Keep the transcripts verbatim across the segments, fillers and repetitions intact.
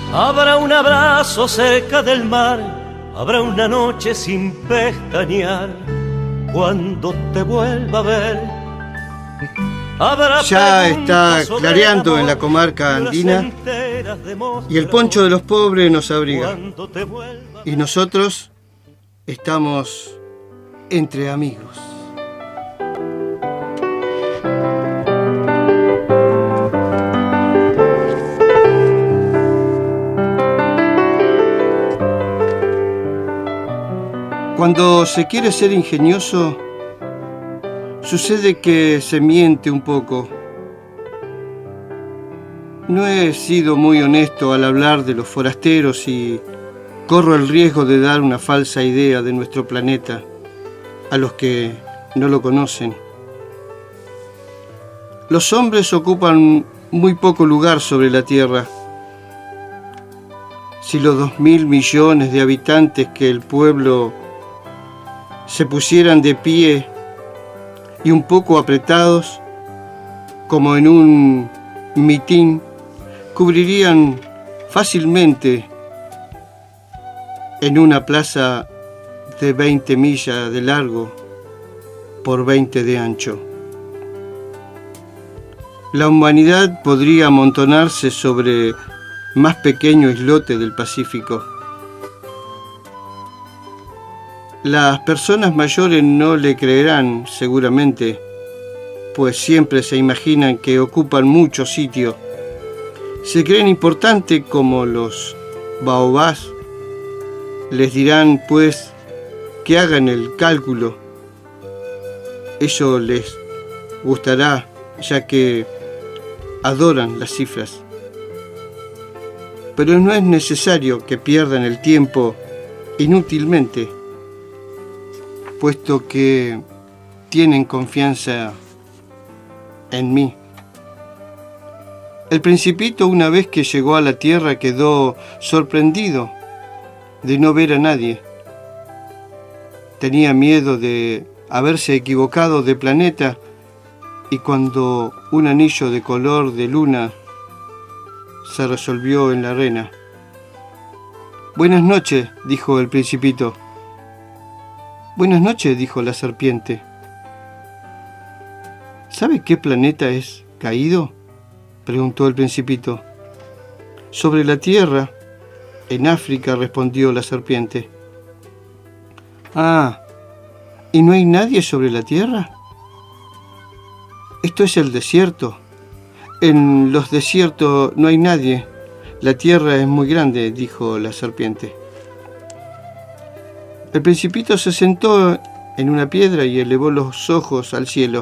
Habrá un abrazo cerca del mar, habrá una noche sin pestañear cuando te vuelva a ver. Habrá ya está clareando en la comarca andina y el poncho de los pobres nos abriga. Y nosotros estamos entre amigos. Cuando se quiere ser ingenioso, sucede que se miente un poco. No he sido muy honesto al hablar de los forasteros y corro el riesgo de dar una falsa idea de nuestro planeta a los que no lo conocen. Los hombres ocupan muy poco lugar sobre la Tierra. Si los dos mil millones de habitantes que el pueblo se pusieran de pie y un poco apretados, como en un mitin, cubrirían fácilmente en una plaza de veinte millas de largo por veinte de ancho. La humanidad podría amontonarse sobre más pequeño islote del Pacífico. Las personas mayores no le creerán, seguramente, pues siempre se imaginan que ocupan mucho sitio. Se creen importantes como los baobás. Les dirán, pues, que hagan el cálculo. Eso les gustará, ya que adoran las cifras. Pero no es necesario que pierdan el tiempo inútilmente, puesto que tienen confianza en mí. El Principito, una vez que llegó a la Tierra, quedó sorprendido de no ver a nadie. Tenía miedo de haberse equivocado de planeta, y cuando un anillo de color de luna se resolvió en la arena. «Buenas noches», dijo el Principito. «Buenas noches», dijo la serpiente. «¿Sabe qué planeta es caído?», preguntó el Principito. «Sobre la Tierra, en África», respondió la serpiente. «Ah, ¿y no hay nadie sobre la Tierra?». «Esto es el desierto. En los desiertos no hay nadie. La Tierra es muy grande», dijo la serpiente. El Principito se sentó en una piedra y elevó los ojos al cielo.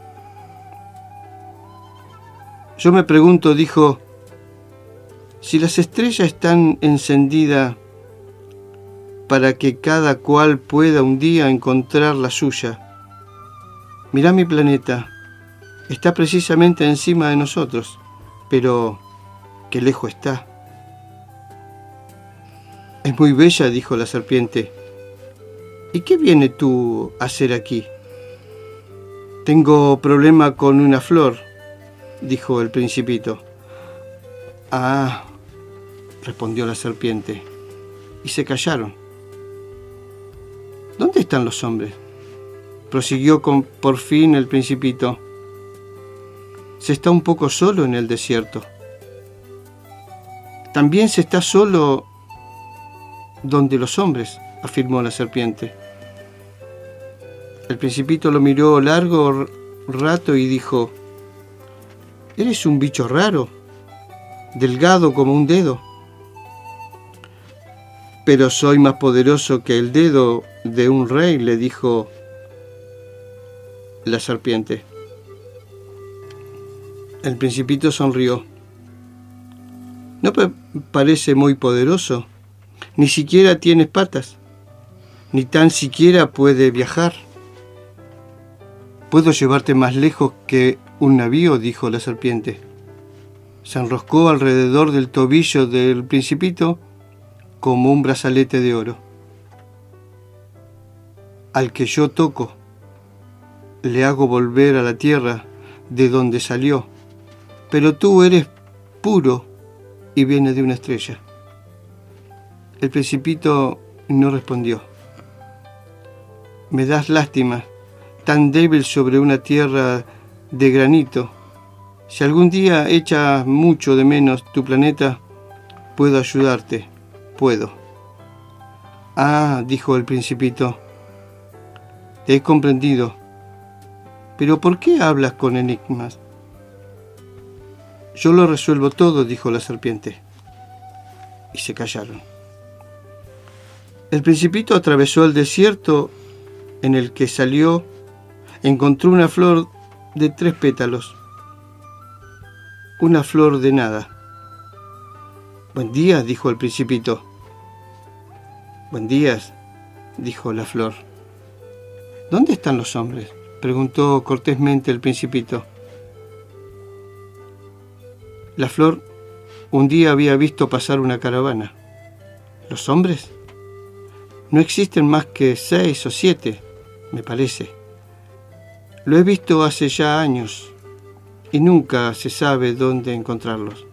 «Yo me pregunto», dijo, «si las estrellas están encendidas para que cada cual pueda un día encontrar la suya. Mirá mi planeta, está precisamente encima de nosotros, pero qué lejos está». «Es muy bella», dijo la serpiente. «¿Y qué viene tú a hacer aquí?». «Tengo problema con una flor», dijo el Principito. «Ah», respondió la serpiente, y se callaron. «¿Dónde están los hombres?», prosiguió con, por fin el Principito. «Se está un poco solo en el desierto. También se está solo donde los hombres», afirmó la serpiente. El Principito lo miró largo rato y dijo: «Eres un bicho raro, delgado como un dedo». «Pero soy más poderoso que el dedo de un rey», le dijo la serpiente. El Principito sonrió. «¿No me parece muy poderoso? Ni siquiera tienes patas, ni tan siquiera puede viajar». «Puedo llevarte más lejos que un navío», dijo la serpiente. Se enroscó alrededor del tobillo del Principito como un brazalete de oro. «Al que yo toco, le hago volver a la tierra de donde salió, pero tú eres puro y viene de una estrella». El Principito no respondió. Me das lástima, tan débil sobre una tierra de granito. Si algún día echas mucho de menos tu planeta, puedo ayudarte, puedo. Ah, dijo el Principito, te he comprendido. Pero ¿por qué hablas con enigmas? Yo lo resuelvo todo, dijo la serpiente. Y se callaron. El Principito atravesó el desierto en el que salió, encontró una flor de tres pétalos. Una flor de nada. Buen día, dijo el Principito. Buen día, dijo la flor. ¿Dónde están los hombres?, preguntó cortésmente el Principito. La flor un día había visto pasar una caravana. ¿Los hombres? No existen más que seis o siete, me parece. Lo he visto hace ya años y nunca se sabe dónde encontrarlos.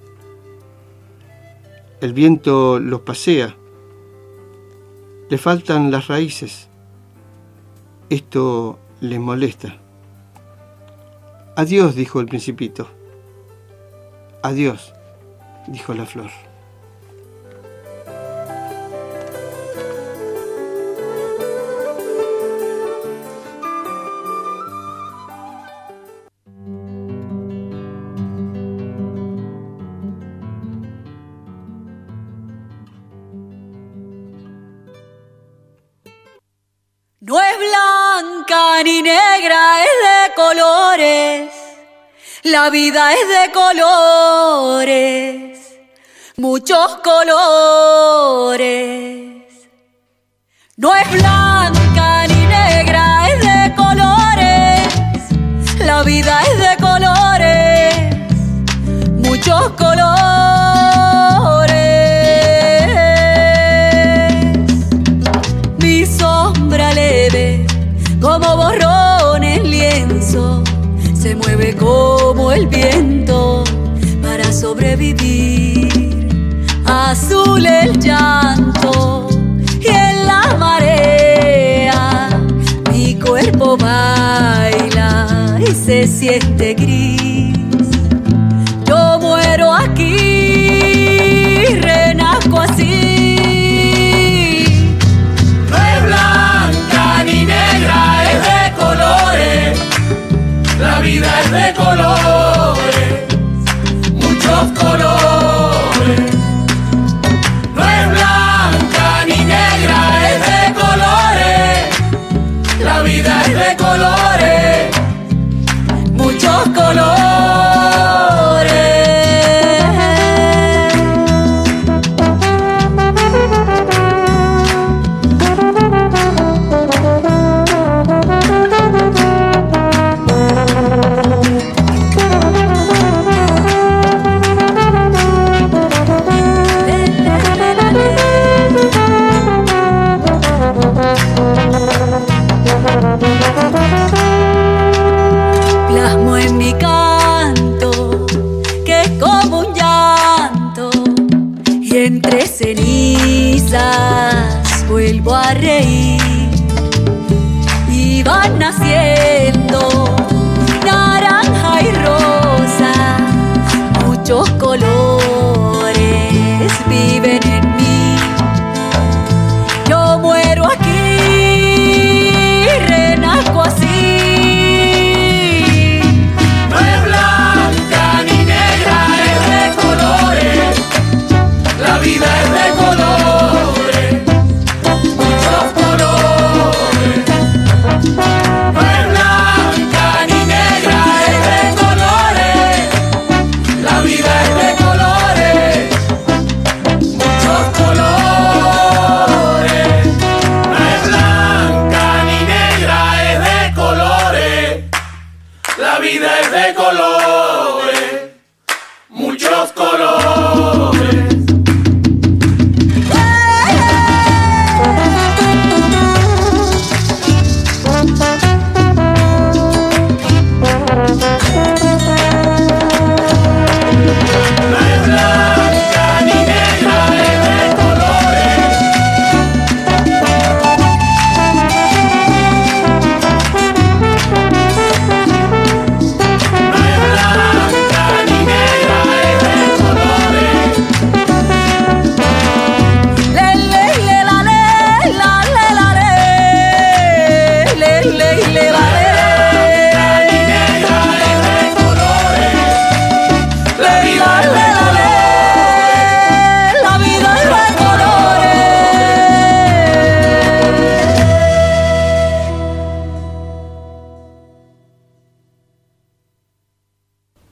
El viento los pasea. Le faltan las raíces. Esto les molesta. Adiós, dijo el Principito. Adiós, dijo la flor. No es blanca ni negra, es de colores. La vida es de colores, muchos colores. No es blanca ni negra, es de colores. La vida es de colores, muchos colores. Mi sombra leve, como borrón en lienzo, se mueve como el viento para sobrevivir. Azul el llanto y en la marea mi cuerpo baila y se siente gris. Yo muero aquí, renazco así. No es blanca ni negra, es de colores. La vida es de colores, muchos colores. No es blanca ni negra, es de colores. La vida es de colores, muchos colores. Plasmo en mi canto, que es como un llanto, y entre cenizas vuelvo a reír. Y van naciendo naranja y rosa, muchos colores viven en mí. Yo muero aquí, renazco así. No es blanca ni negra, es de colores. La vida es de colores, muchos colores. No es blanca ni negra, es de colores. La vida es de colores, muchos colores. No es blanca ni negra, es de colores. La vida es de colores, muchos colores. No es blanca ni negra, es de colores.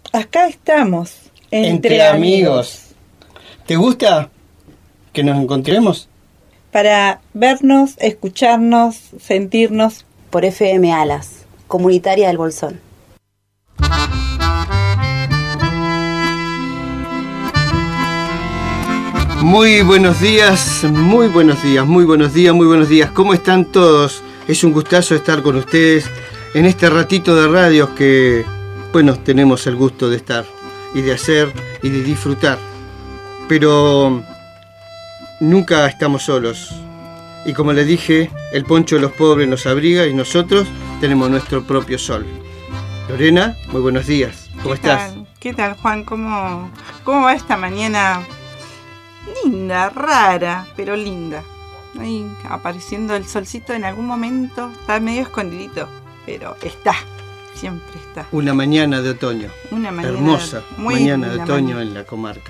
Acá estamos, entre, entre amigos. amigos. ¿Te gusta que nos encontremos? Para vernos, escucharnos, sentirnos. Por F M Alas, comunitaria del Bolsón. Muy buenos días, muy buenos días, muy buenos días, muy buenos días. ¿Cómo están todos? Es un gustazo estar con ustedes en este ratito de radios que, bueno, tenemos el gusto de estar y de hacer y de disfrutar. Pero nunca estamos solos. Y como les dije, el poncho de los pobres nos abriga y nosotros tenemos nuestro propio sol. Lorena, muy buenos días. ¿Cómo ¿Qué estás? Tal? ¿Qué tal, Juan? ¿Cómo, ¿Cómo va esta mañana? Linda, rara, pero linda. Ahí apareciendo el solcito en algún momento. Está medio escondidito, pero está. Siempre está. Una mañana de otoño. Una mañana hermosa muy mañana de otoño mañana. En la comarca.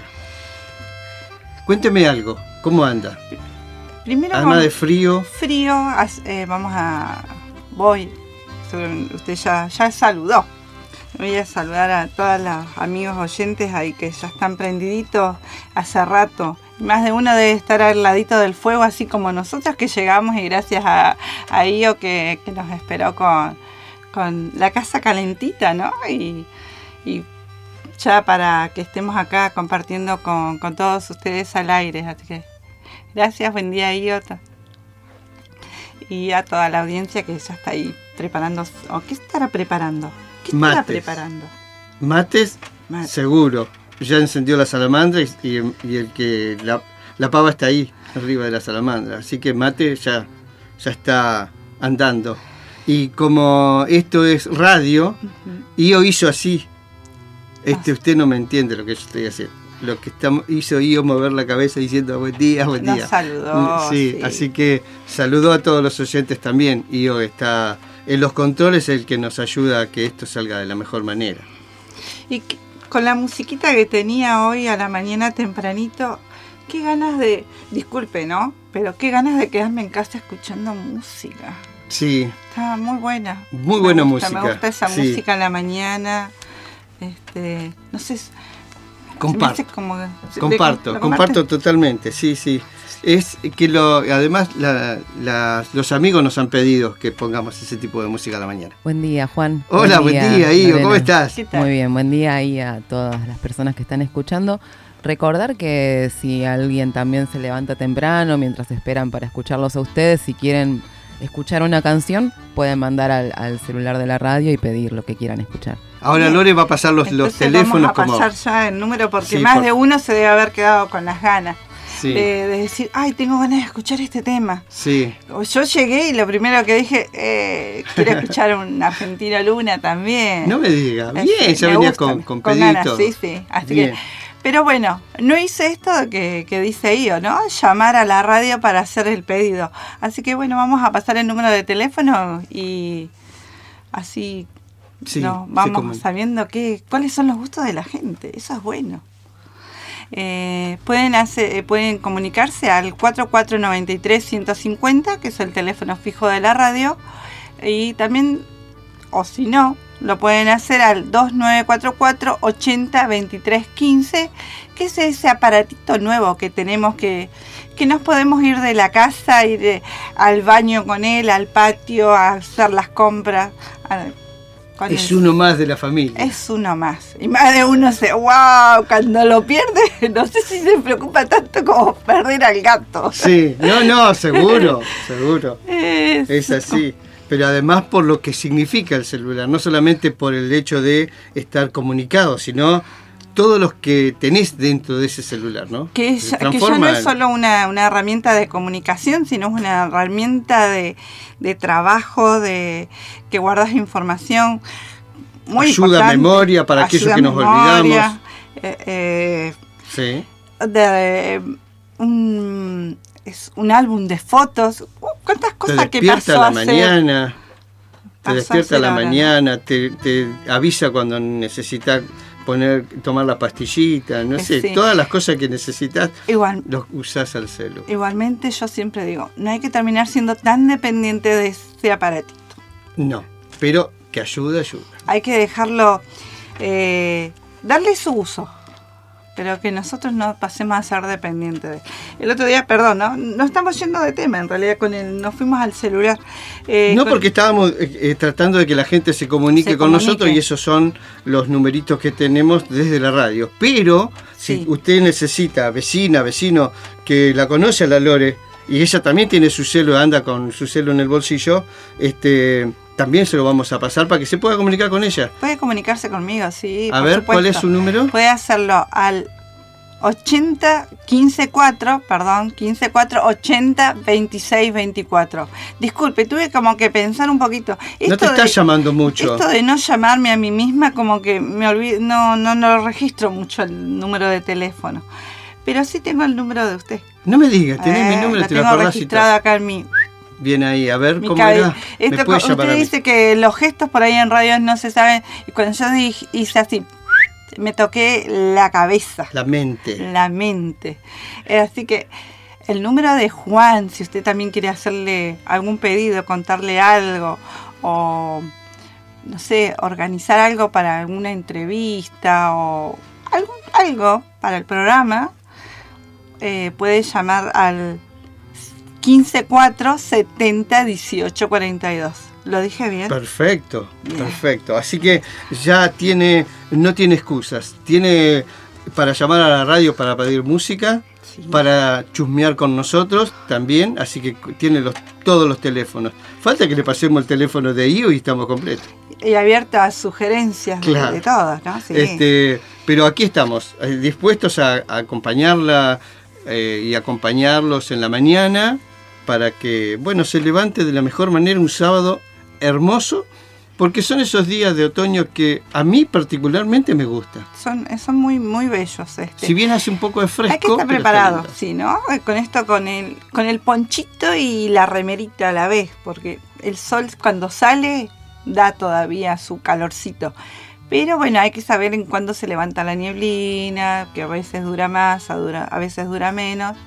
Cuénteme algo. ¿Cómo anda? Primero Anda vamos, de frío. Frío, eh, vamos a... Voy, usted ya, ya saludó. Voy a saludar a todos los amigos oyentes ahí que ya están prendiditos hace rato. Más de uno debe estar al ladito del fuego, así como nosotros que llegamos y gracias a, a Io que, que nos esperó con, con la casa calentita, ¿no? Y, y ya para que estemos acá compartiendo con, con todos ustedes al aire. Así que gracias, buen día, Io. Y a toda la audiencia que ya está ahí preparando. ¿O qué estará preparando? ¿Qué estará Mates. preparando? Mates, Mate. seguro. Ya encendió la salamandra y, y, y el que la, la pava está ahí, arriba de la salamandra. Así que mate ya, ya está andando. Y como esto es radio, uh-huh. Io hizo así. Este, usted no me entiende lo que yo estoy haciendo. Lo que está, hizo Io mover la cabeza diciendo buen día, buen día. Nos saludó. Sí, sí, así que saludó a todos los oyentes también. Io está en los controles, el que nos ayuda a que esto salga de la mejor manera. Y que, con la musiquita que tenía hoy a la mañana tempranito, qué ganas de, disculpe, ¿no? Pero qué ganas de quedarme en casa escuchando música. Sí. Estaba muy buena. Muy buena me gusta, música. Me gusta esa sí. música en la mañana. Este, no sé. Comparto. Como, comparto, de, comparto totalmente, sí, sí. Es que lo, además la, la, los amigos nos han pedido que pongamos ese tipo de música a la mañana. Buen día, Juan. Hola, buen día, día Io, ¿cómo estás? Muy bien, buen día ahí a todas las personas que están escuchando. Recordar que si alguien también se levanta temprano mientras esperan para escucharlos a ustedes, si quieren escuchar una canción, pueden mandar al, al celular de la radio y pedir lo que quieran escuchar. Ahora bien. Lore va a pasar los, los teléfonos como... Vamos a pasar como... ya el número porque sí, más por... de uno se debe haber quedado con las ganas. Sí. De, de decir, ay, tengo ganas de escuchar este tema. Sí. Yo llegué y lo primero que dije, eh, quiero escuchar un Argentino Luna también. No me diga, bien, Así, ya me venía gusta, con, con, con pedito. ganas, sí, sí. Así bien. que, pero bueno, no hice esto que, que dice Io, ¿no? Llamar a la radio para hacer el pedido. Así que bueno, vamos a pasar el número de teléfono y así sí, no, vamos sabiendo qué, cuáles son los gustos de la gente. Eso es bueno. Eh, pueden hacer, pueden comunicarse al cuatro cuatro nueve tres uno cinco cero, que es el teléfono fijo de la radio, y también, o si no, lo pueden hacer al dos nueve cuatro cuatro ocho cero dos tres uno cinco, que es ese aparatito nuevo que tenemos que que nos podemos ir de la casa, ir de, al baño con él, al patio, a hacer las compras. A, es uno más de la familia. Es uno más. Y más de uno se, wow, cuando lo pierde, no sé si se preocupa tanto como perder al gato. Sí, no, no, seguro, seguro. Es, es así. Pero además por lo que significa el celular, no solamente por el hecho de estar comunicado, sino todos los que tenés dentro de ese celular, ¿no? Que, es, que ya no es solo una, una herramienta de comunicación, sino es una herramienta de, de trabajo, de que guardas información muy ayuda importante. a memoria para aquellos que nos memoria, olvidamos. Eh, eh, sí. De, eh, un, es un álbum de fotos. Uh, ¿Cuántas cosas que pasó a la hace? mañana, te despierta a la ahora, mañana, ¿no? te, te avisa cuando necesitas poner, tomar la pastillita, no sé, sí. Todas las cosas que necesitas, Igual, los usás al celu. Igualmente yo siempre digo, no hay que terminar siendo tan dependiente de ese aparatito. No, pero que ayuda, ayuda. Hay que dejarlo eh, darle su uso, pero que nosotros no pasemos a ser dependientes de. El otro día, perdón, no, no estamos yendo de tema, en realidad con el, nos fuimos al celular. Eh, no, con, porque estábamos eh, tratando de que la gente se comunique se con comunique. nosotros y esos son los numeritos que tenemos desde la radio. Pero Sí. si usted necesita, vecina, vecino, que la conoce a la Lore, y ella también tiene su celo, anda con su celo en el bolsillo, este... también se lo vamos a pasar para que se pueda comunicar con ella. Puede comunicarse conmigo, sí. A por ver, supuesto. ¿cuál es su número? Puede hacerlo al ochenta, quince cuatro, perdón, quince cuatro, ochenta, veintiséis veinticuatro. Disculpe, tuve como que pensar un poquito. Esto no te estás de, llamando mucho. Esto de no llamarme a mí misma, como que me olvido, no, no, no registro mucho el número de teléfono. Pero sí tengo el número de usted. No me digas, tenés eh, mi número, lo te lo tengo acordás y registrado tal. acá en mi... Bien ahí, a ver Mi cómo cabe- era. Esto Me puede co- llamar usted a mí. dice que los gestos por ahí en radio no se saben. Y cuando yo dije- hice así, me toqué la cabeza, La mente. la mente. Eh, Así que el número de Juan, si usted también quiere hacerle algún pedido, contarle algo, o no sé, organizar algo para alguna entrevista o algo, algo para el programa, eh, puede llamar al quince cuatro, setenta, dieciocho cuarenta y dos. ¿Lo dije bien? Perfecto, Bien. perfecto. Así que ya tiene, no tiene excusas. Tiene para llamar a la radio para pedir música, Sí. para chusmear con nosotros también. Así que tiene los, todos los teléfonos. Falta que le pasemos el teléfono de I O y estamos completos. Y abierta a sugerencias de- Claro. de todos, ¿no? Sí. Este, pero aquí estamos, eh, dispuestos a, a acompañarla eh, y acompañarlos en la mañana para que, bueno, se levante de la mejor manera un sábado hermoso, porque son esos días de otoño que a mí particularmente me gusta. Son, son muy, muy bellos. Este. Si bien hace un poco de fresco, Hay que estar pero está preparado, lindo. sí, ¿no? Con esto, con el, con el ponchito y la remerita a la vez, porque el sol cuando sale da todavía su calorcito. Pero bueno, hay que saber en cuándo se levanta la nieblina, que a veces dura más, a, dura, a veces dura menos.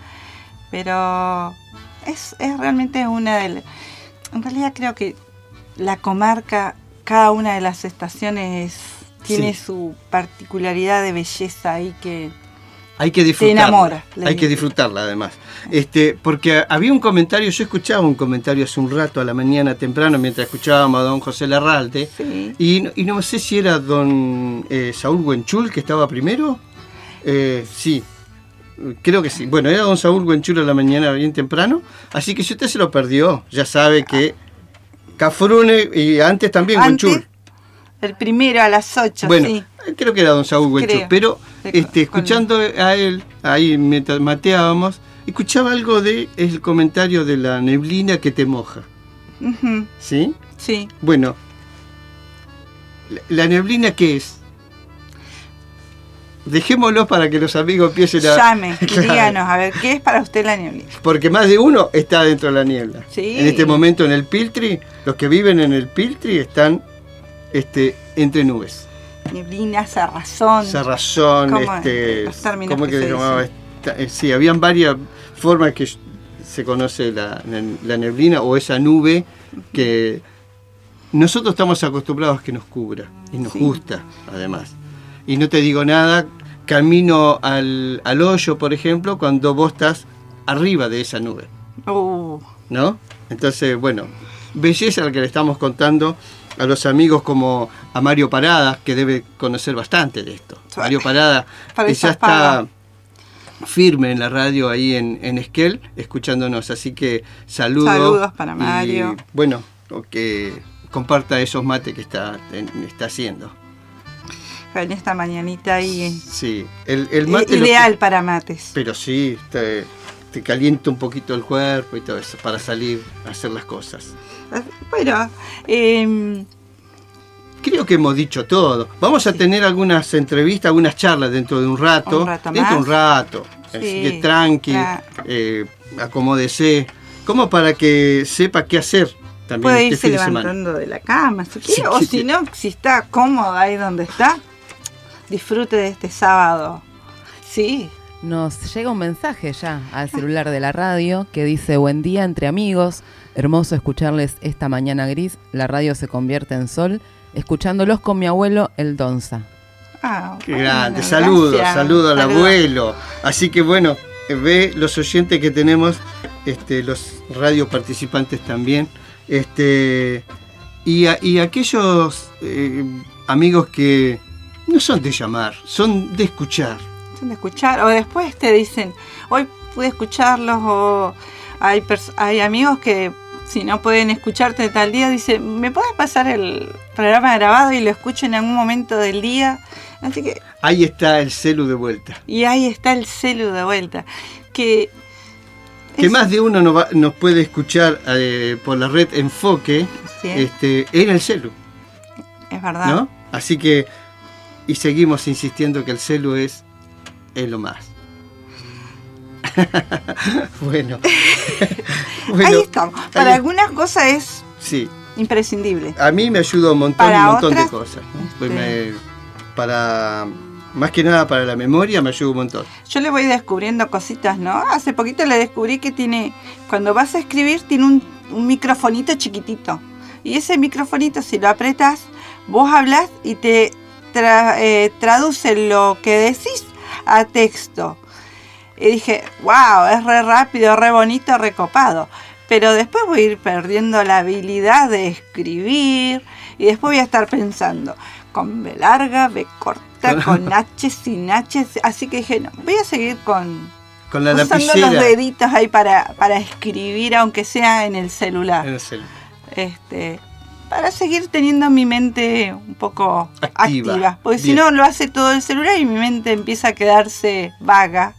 Pero es, es realmente una de las... En realidad creo que la comarca, cada una de las estaciones tiene Sí. su particularidad de belleza ahí que... Hay que disfrutarla. enamora, le Hay digo. que disfrutarla además. Este, porque había un comentario, yo escuchaba un comentario hace un rato a la mañana temprano mientras escuchábamos a don José Larralde. Sí. Y, no- y no sé si era don eh, Saúl Huenchul que estaba primero. Eh, sí, creo que sí. Bueno, era don Saúl Huenchul a la mañana bien temprano. Así que si usted se lo perdió, ya sabe que Cafrune y antes también Antes, Huenchul. el primero a las ocho, Bueno, sí. creo que era don Saúl Huenchul. Creo. Pero Sí, este, con- escuchando a él, ahí mientras mateábamos, escuchaba algo de el comentario de la neblina que te moja. Ujú, ¿Sí? sí. Bueno, la- ¿la neblina qué es? Dejémoslo para que los amigos empiecen a... Llame, Claro. díganos, a ver, ¿qué es para usted la neblina? Porque más de uno está dentro de la niebla. Sí. En este momento en el Piltri, los que viven en el Piltri están este, entre nubes. Neblina, cerrazón. Cerrazón, ¿Cómo- este, los términos ¿cómo que que se se llamaba? dicen? Esta- eh, sí, habían varias formas que se conoce la, la neblina o esa nube que nosotros estamos acostumbrados a que nos cubra y nos Sí. gusta además. Y no te digo nada, camino al, al hoyo, por ejemplo, cuando vos estás arriba de esa nube, Uh, ¿no? Entonces, bueno, belleza la que le estamos contando a los amigos como a Mario Parada, que debe conocer bastante de esto. Sí. Mario Parada Para que esa ya está paga. firme en la radio ahí en, en Esquel, escuchándonos. Así que saludos. Saludos para y, Mario. bueno, que comparta esos mates que está, está haciendo. en esta mañanita ahí. Sí, el, el mate... I- lo ideal que- para mates. pero sí, te, te calienta un poquito el cuerpo y todo eso, para salir a hacer las cosas. Bueno, eh, Creo que hemos dicho todo. Vamos a tener algunas entrevistas, algunas charlas dentro de un rato. Un rato dentro de más. un rato. Sí, Así que tranqui, claro. eh, acomódese. Como para que sepa qué hacer también puede este irse fin de semana. levantando de la cama si quiere, Sí, o sí, si sí. no, si está cómodo ahí donde está, disfrute de este sábado. Sí, Nos llega un mensaje ya al celular de la radio que dice: buen día entre amigos, hermoso escucharles esta mañana gris, la radio se convierte en sol, escuchándolos con mi abuelo el Donza. Ah, Qué bueno, grande, saludo, gracias. saludo al Saludo. abuelo. Así que bueno, ve los oyentes que tenemos, este, los radio participantes también, este, y, a- y aquellos eh, amigos que no son de llamar, son de escuchar. Son de escuchar, o después te dicen, hoy pude escucharlos, o hay, pers- hay amigos que si no pueden escucharte tal día, dicen, ¿me puedes pasar el programa grabado y lo escucho en algún momento del día? Así que, Ahí está el celu de vuelta. y ahí está el celu de vuelta, que... Que es- más de uno nos, va- nos puede escuchar eh, por la red Enfoque, Sí, este, en el celu, es verdad. ¿no? Así que, y seguimos insistiendo que el celu es, es lo más. bueno. Bueno, Ahí estamos. Para ahí- algunas cosas es Sí, imprescindible. a mí me ayuda un montón, Para un montón otras, de cosas. ¿no? este- Pues me- para, más que nada para la memoria me ayuda un montón. Yo le voy descubriendo cositas, ¿no? Hace poquito le descubrí que tiene, cuando vas a escribir, tiene un, un microfonito chiquitito. Y ese microfonito, si lo apretas, vos hablas y te tra- eh, traduce lo que decís a texto. Y dije, wow, es re rápido, re bonito, re copado. Pero después voy a ir perdiendo la habilidad de escribir y después voy a estar pensando con B larga, B corta, con H, sin H. Así que dije, no, voy a seguir con Con la usando lapicera los deditos ahí para, para escribir, aunque sea en el celular. en el celu. Este, para seguir teniendo mi mente un poco Activa. activa. Porque si Bien. no, lo hace todo el celular y mi mente empieza a quedarse vaga.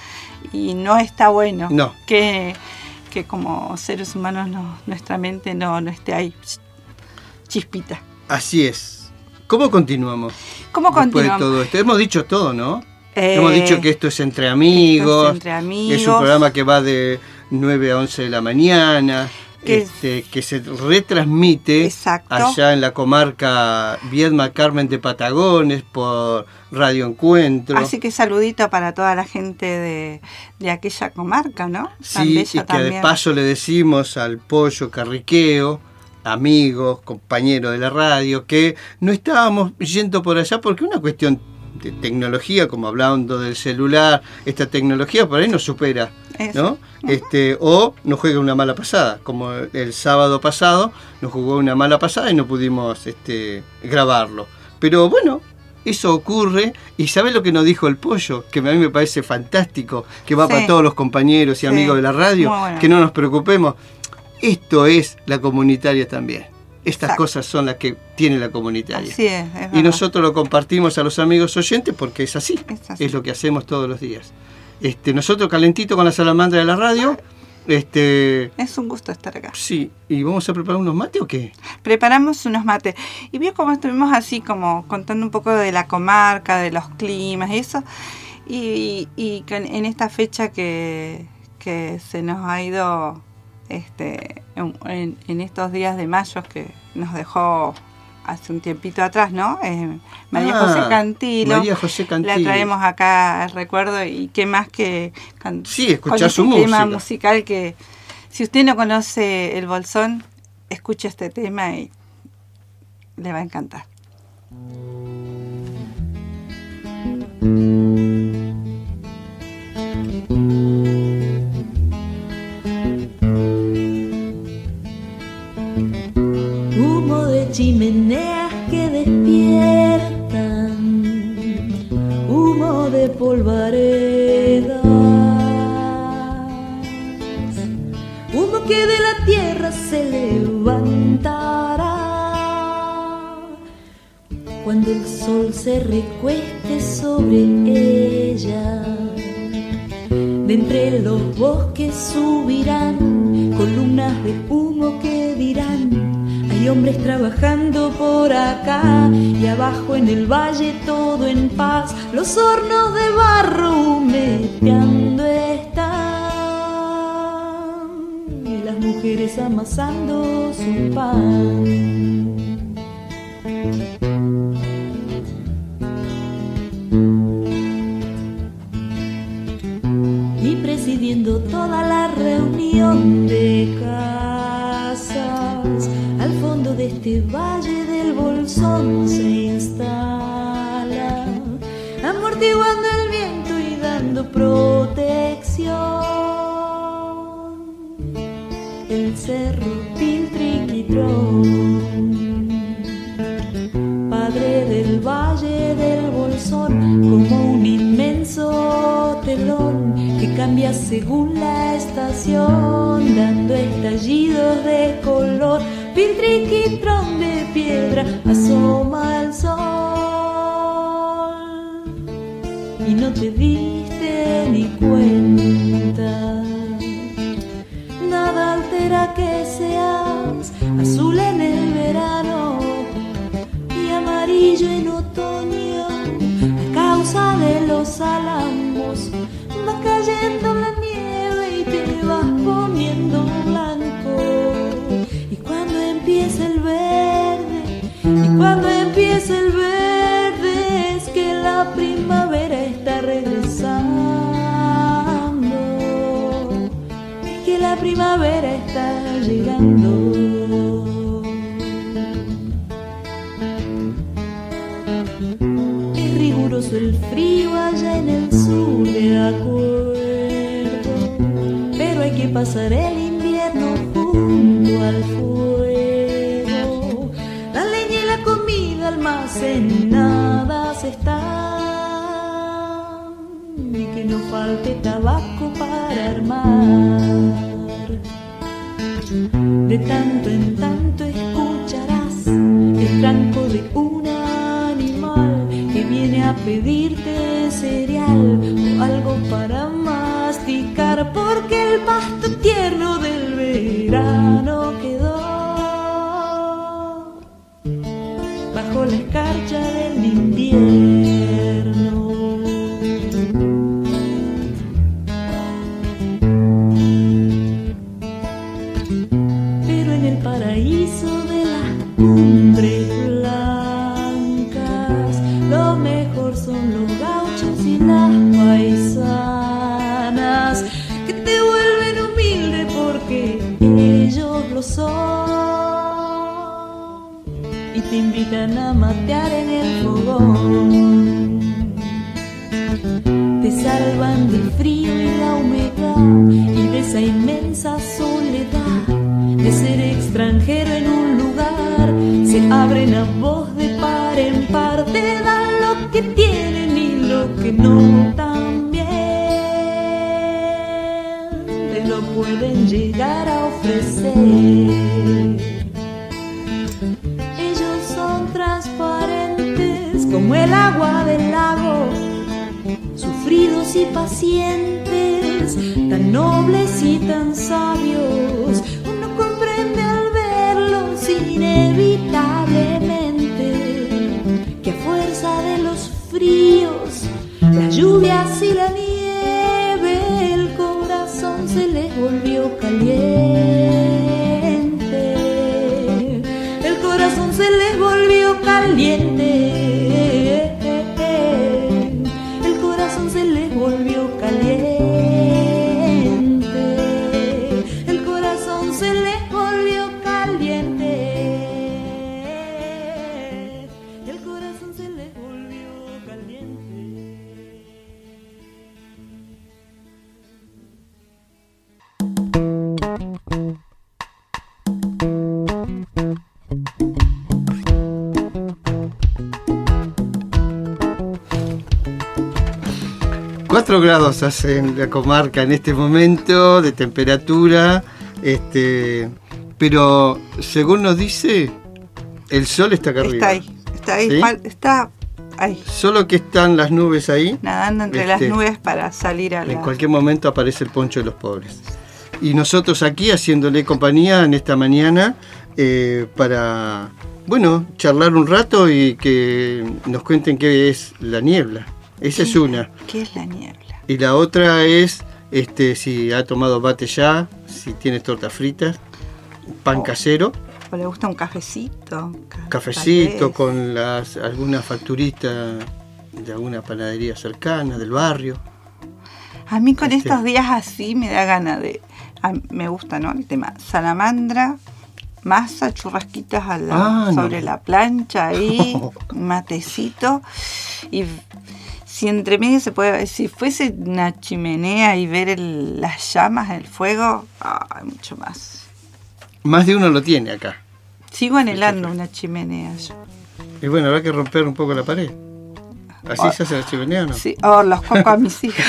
Y no está bueno No. que, que como seres humanos no, nuestra mente no, no esté ahí chispita. Así es. ¿Cómo continuamos? ¿Cómo Después de continuamos? todo esto. Hemos dicho todo, ¿no? Eh, Hemos dicho que esto es entre amigos. esto es entre amigos. Es un programa que va de nueve a once de la mañana. Que- Este, que se retransmite Exacto. allá en la comarca Viedma Carmen de Patagones por Radio Encuentro. Así que saludito para toda la gente de, de aquella comarca, ¿no? Tan Sí, bella y que también. de paso le decimos al Pollo Carriqueo, amigos, compañeros de la radio, que no estábamos yendo por allá porque una cuestión de tecnología, como hablando del celular, esta tecnología por ahí nos supera, Eso. ¿no? Este, o nos juega una mala pasada, como el sábado pasado nos jugó una mala pasada y no pudimos este, grabarlo. Pero bueno, eso ocurre, y ¿sabés lo que nos dijo el Pollo? Que a mí me parece fantástico, que va Sí. para todos los compañeros y Sí. amigos de la radio, Muy bueno. que no nos preocupemos. Esto es la comunitaria también. Estas Exacto. cosas son las que tiene la comunitaria. Así es, es Y verdad. nosotros lo compartimos a los amigos oyentes porque es así, Es así. es lo que hacemos todos los días. Este, nosotros calentito con la salamandra de la radio, este, Es un gusto estar acá. sí, ¿y vamos a preparar unos mates o qué? Preparamos unos mates. Y vio cómo estuvimos así, como contando un poco de la comarca, de los climas y eso. Y, y que en en esta fecha que, que se nos ha ido este, en, en- en estos días de mayo que nos dejó hace un tiempito atrás, ¿no? Eh, María Ah, José Cantilo. María José Cantilo. La traemos acá al recuerdo y qué más que can- Sí, escuchar con su este tema música. musical que si usted no conoce el Bolsón, escuche este tema y le va a encantar. Humo de chimeneas que despiertan, humo de polvaredas, humo que de la tierra se levantará cuando el sol se recueste sobre ella. De entre los bosques subirán columnas de humo que dirán: hay hombres trabajando por acá, y abajo en el valle todo en paz, los hornos de barro humeteando están, y las mujeres amasando su pan. Y presidiendo toda la reunión de casas, al fondo de este valle del Bolsón se instala el cerro Piltriquitrón, padre del valle del Bolsón, como un inmenso telón que cambia según la estación, dando estallidos de color. Piltriquitrón de piedra, asoma el sol y no te diste ni cuenta. Nada altera que seas azul en el verano y amarillo en otoño, a causa de los álamos. Va cayendo la nieve y te vas poniendo blanco, y cuando empieza el verde, y cuando empieza el verde, es que la primavera está regresando, es que la primavera está llegando. Es riguroso el frío allá en el sur, de acuerdo, pero hay que pasar el invierno junto al fuego. La leña y la comida almacenadas están, y que no falte tabaco para armar. De tanto en tanto escucharás el tranco de un animal que viene a pedirte cereal o algo para masticar, porque el pasto tierno del verano quedó bajo la escarcha del invierno. Pero en el paraíso de las cumbres blancas, lo mejor son los gauchos y las paisanas, que te vuelven humilde porque ellos lo son, y te invitan a matear en el fogón. Te salvan del frío y la humedad y de esa inmensa soledad de ser extranjero en un lugar. Se abren a vos de par en par, te dan lo que tienen y lo que no también te lo pueden llegar a ofrecer. Ellos son transparentes como el agua del lago, sufridos y pacientes, tan nobles y tan sabios. Uno comprende al verlos inevitablemente que a fuerza de los fríos, las lluvias y la nieve, el corazón se les volvió caliente. El corazón se les volvió caliente. Se les volvió caliente, el corazón se les volvió caliente, el corazón se les volvió caliente. cuatro grados hace en la comarca en este momento de temperatura, este, pero según nos dice, el sol está acá arriba. Está ahí, está ahí, ¿Sí? está ahí. Solo que están las nubes ahí. Nadando entre este, las nubes para salir a la... En cualquier momento aparece el poncho de los pobres. Y nosotros aquí haciéndole compañía en esta mañana eh, para, bueno, charlar un rato y que nos cuenten qué es la niebla. Esa es una. ¿Qué es la niebla? Y la otra es este, si ha tomado mate ya, si tienes tortas fritas, pan oh. casero. ¿O le gusta un cafecito? Cafecito con las alguna facturita de alguna panadería cercana, del barrio. A mí con este. estos días así me da ganas de... A, me gusta, ¿no? El tema salamandra, masa, churrasquitas a la, ah, sobre no. la plancha ahí, matecito y... Si entre medio se puede, si fuese una chimenea y ver el, las llamas, el fuego, ah, mucho más. Más de uno lo tiene acá. Sigo anhelando una chimenea yo. Y bueno, habrá que romper un poco la pared. ¿Así Oh. se hace la chimenea o no? Sí, oh, los coco a mis hijos.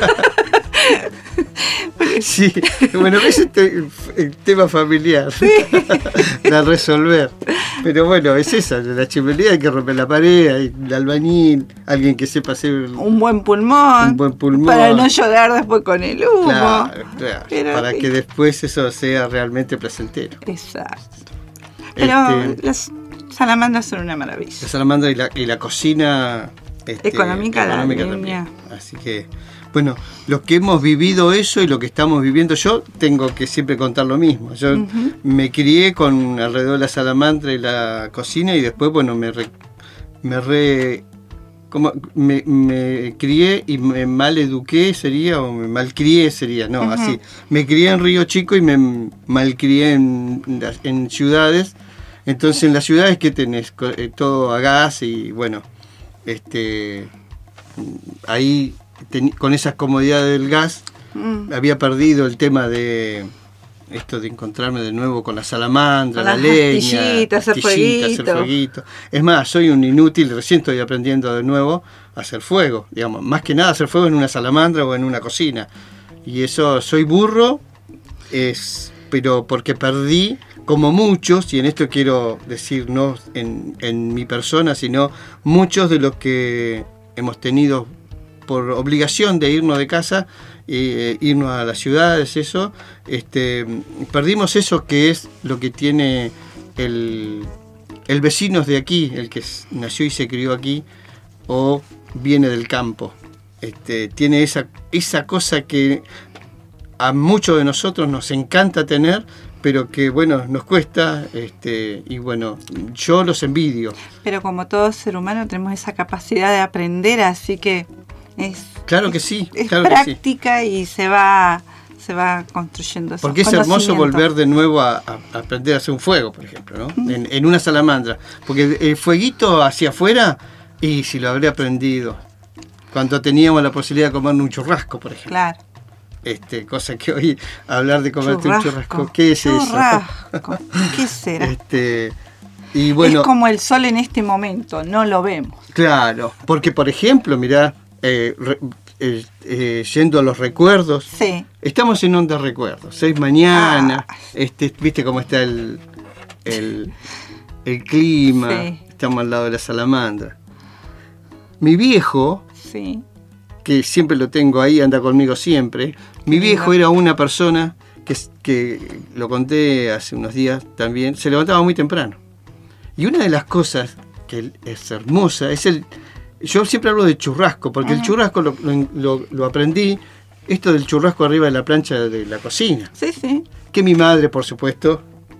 Sí, bueno, ese es el, el tema familiar, sí. La resolver. Pero bueno, es esa, la chimenea hay que romper la pared, hay el albañil, alguien que sepa hacer un buen pulmón, un buen pulmón para no llorar después con el humo. Claro, claro, Pero, para que después eso sea realmente placentero. Exacto. Pero este, las salamandras son una maravilla. La salamandra y la, y la cocina este, económica, económica la también. Así que, bueno, los que hemos vivido eso y lo que estamos viviendo, yo tengo que siempre contar lo mismo. Yo uh-huh. me crié con alrededor de la salamandra y la cocina y después, bueno, me re, me, re, como, me, me crié y me maleduqué sería, o me malcrié sería, no, uh-huh. así. Me crié en Río Chico y me malcrié en, en ciudades. Entonces, en las ciudades, ¿qué tenés? Todo a gas y, bueno, este ahí ten, con esas comodidades del gas mm. había perdido el tema de esto de encontrarme de nuevo con la salamandra, con la leña, astillitas, hacer fueguito. hacer fueguito. Es más, soy un inútil, recién estoy aprendiendo de nuevo a hacer fuego, digamos, más que nada hacer fuego en una salamandra o en una cocina. Y eso, soy burro, es, pero porque perdí, como muchos, y en esto quiero decir no en, en mi persona, sino muchos de los que hemos tenido por obligación de irnos de casa, eh, irnos a las ciudades, eso, este, perdimos eso que es lo que tiene el, el vecino de aquí, el que nació y se crió aquí, o viene del campo. Este, tiene esa, esa cosa que a muchos de nosotros nos encanta tener, pero que, bueno, nos cuesta, este, y bueno, yo los envidio. Pero como todo ser humano tenemos esa capacidad de aprender, así que es, claro que sí, es claro práctica que sí. Y se va, se va construyendo. Porque es hermoso volver de nuevo a, a aprender a hacer un fuego, por ejemplo, ¿no? Mm. En, en una salamandra. Porque el fueguito hacia afuera, y si lo habré aprendido cuando teníamos la posibilidad de comer un churrasco, por ejemplo. Claro. Este, cosa que hoy hablar de comerte churrasco. un churrasco, ¿qué es churrasco. eso? ¿Qué será? Este, y bueno, es como el sol en este momento, no lo vemos. Claro, porque por ejemplo, mirá, eh, re, eh, eh, yendo a los recuerdos, sí. Estamos en Onda Recuerdos, seis mañana, ah. este, viste cómo está el, el, el clima, sí. Estamos al lado de la salamandra. Mi viejo, sí. que siempre lo tengo ahí, anda conmigo siempre. Mi viejo era una persona que, que, lo conté hace unos días también, se levantaba muy temprano. Y una de las cosas que es hermosa es el... Yo siempre hablo de churrasco, porque uh-huh. el churrasco lo, lo, lo aprendí, esto del churrasco arriba de la plancha de la cocina. Sí, sí. Que mi madre, por supuesto,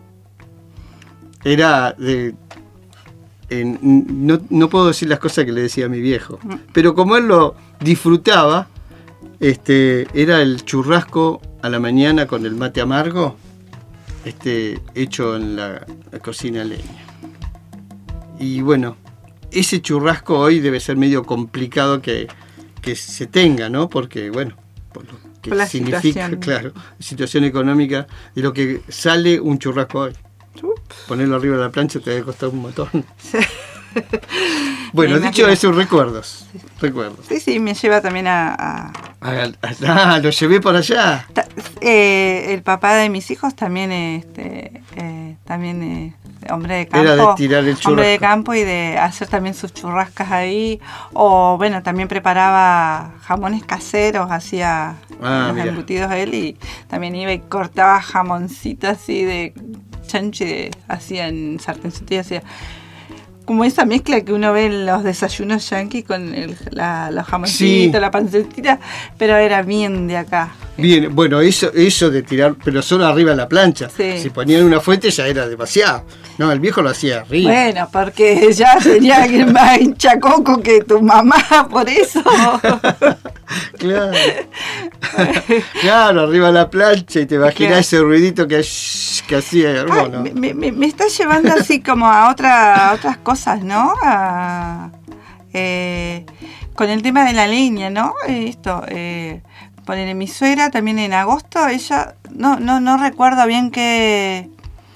era de... En, no, no puedo decir las cosas que le decía a mi viejo, pero como él lo disfrutaba, este, era el churrasco a la mañana con el mate amargo, este, hecho en la, la cocina a leña. Y bueno, ese churrasco hoy debe ser medio complicado que, que se tenga, ¿no? Porque, bueno, por lo que por la significa, situación. Claro, situación económica de lo que sale un churrasco hoy. Ponerlo arriba de la plancha te debe costar un montón. Sí. Bueno, me dicho eso, recuerdos. Sí. Recuerdos. Sí, sí, me lleva también a... a... Ah, lo llevé por allá. Ta, eh, el papá de mis hijos también, este, eh, también eh, hombre de campo. Era de tirar el churrasco. Hombre de campo y de hacer también sus churrascas ahí. O bueno, también preparaba jamones caseros, hacía ah, los mira. embutidos él y también iba y cortaba jamoncito así de chanchi, de, hacía en sartencito y hacía... Como esa mezcla que uno ve en los desayunos yanquis con el, la, los jamoncitos, sí. La pancetita, pero era bien de acá. Bien, bueno, eso eso de tirar, pero solo arriba de la plancha. Sí. Si ponían una fuente ya era demasiado. No, el viejo lo hacía arriba. Bueno, porque ya sería más hinchacoco que tu mamá, por eso. Claro. Claro, arriba de la plancha y te imaginás claro. Ese ruidito que, que hacía hermano. Ay, me, me, me está llevando así como a, otra, a otras cosas, ¿no? A, eh, con el tema de la leña, ¿no? Esto, eh, ponerle mi suegra también en agosto, ella, no, no, no recuerdo bien qué,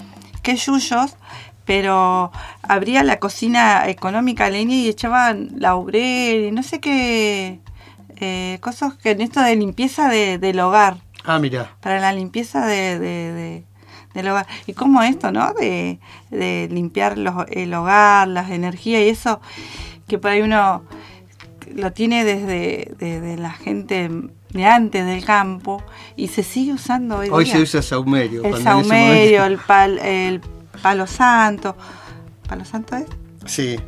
qué yuyos, pero abría la cocina económica a leña y echaban laurel y no sé qué eh, cosas que en esto de limpieza de, del hogar. Ah, mira. Para la limpieza de, de, de, del hogar. Y como esto, ¿no? De, de limpiar los, el hogar, las energías y eso, que por ahí uno lo tiene desde de, de la gente de antes del campo y se sigue usando hoy, hoy día. Se usa saumerio. El saumerio, el, pal, el palo santo. ¿Palo santo es? Sí.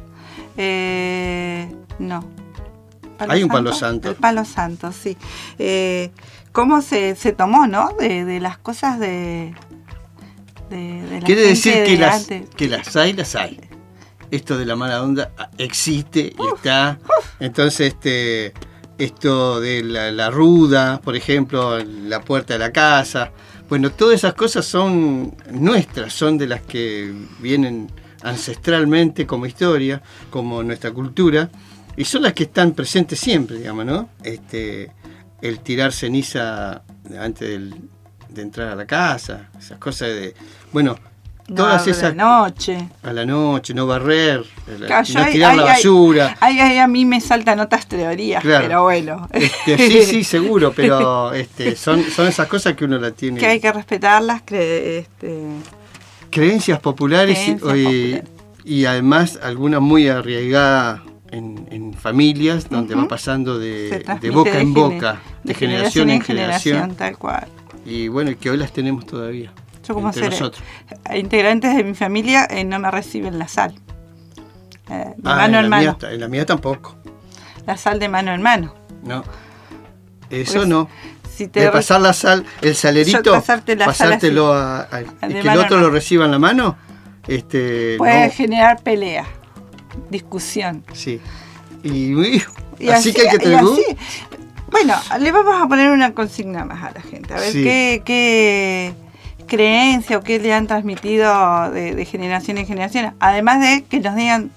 Eh, no. ¿Palo Hay un santo? Palo santo. El palo santo, sí. Eh, ¿Cómo se, se tomó, no? De, de las cosas de... de, de la Quiere decir de que las, que las hay, las hay. Esto de la mala onda existe y uf, está. Uf. Entonces, este, esto de la, la ruda, por ejemplo, la puerta de la casa. Bueno, todas esas cosas son nuestras, son de las que vienen ancestralmente como historia, como nuestra cultura, y son las que están presentes siempre, digamos, ¿no? Este, el tirar ceniza antes del, de entrar a la casa, esas cosas de... Bueno, todas no, esas... A la noche. A la noche, no barrer, Claro, no hay, tirar hay, la basura. Ay, ay, a mí me saltan otras teorías, claro. Pero bueno. Este, sí, sí, seguro, pero este, son, son esas cosas que uno la tiene... Que hay que respetarlas, cre este... creencias populares, creencias y, populares. Y además algunas muy arraigadas en, en familias, donde uh-huh. va pasando de, de boca de en boca, de, de generación, generación en generación, generación. Tal cual. Y bueno, que hoy las tenemos todavía. Yo como ser, integrantes de mi familia eh, no me reciben la sal. Eh, de ah, mano en, en mano. Mía, en la mía tampoco. La sal de mano en mano. No. Eso pues, no. Si te de pasar la sal, el salerito, la pasártelo sal a, a, a y que el otro lo reciba en la mano. Este, puede no. generar pelea, discusión. Sí. Y, y, y así, así que hay que tener. Bueno, le vamos a poner una consigna más a la gente. A ver sí. qué, qué creencia o qué le han transmitido de, de generación en generación. Además de que nos digan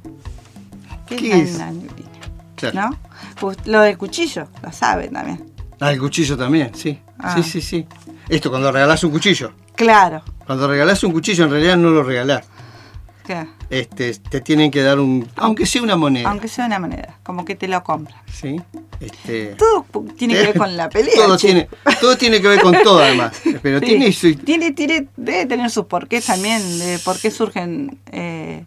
qué, ¿Qué es la neblina, claro. ¿no? Pues lo del cuchillo, lo saben también. Ah, el cuchillo también, sí. Ah. Sí, sí, sí. Esto cuando regalás un cuchillo. Claro. Cuando regalás un cuchillo, en realidad no lo regalás. Claro. Este, te tienen que dar un... Aunque sea una moneda. Aunque sea una moneda, como que te lo compran. Sí. Este, todo tiene que ver con la pelea. todo, tiene, todo tiene que ver con todo, además. Pero sí. tiene, su... tiene, tiene Debe tener sus porqués también, de por qué surgen eh,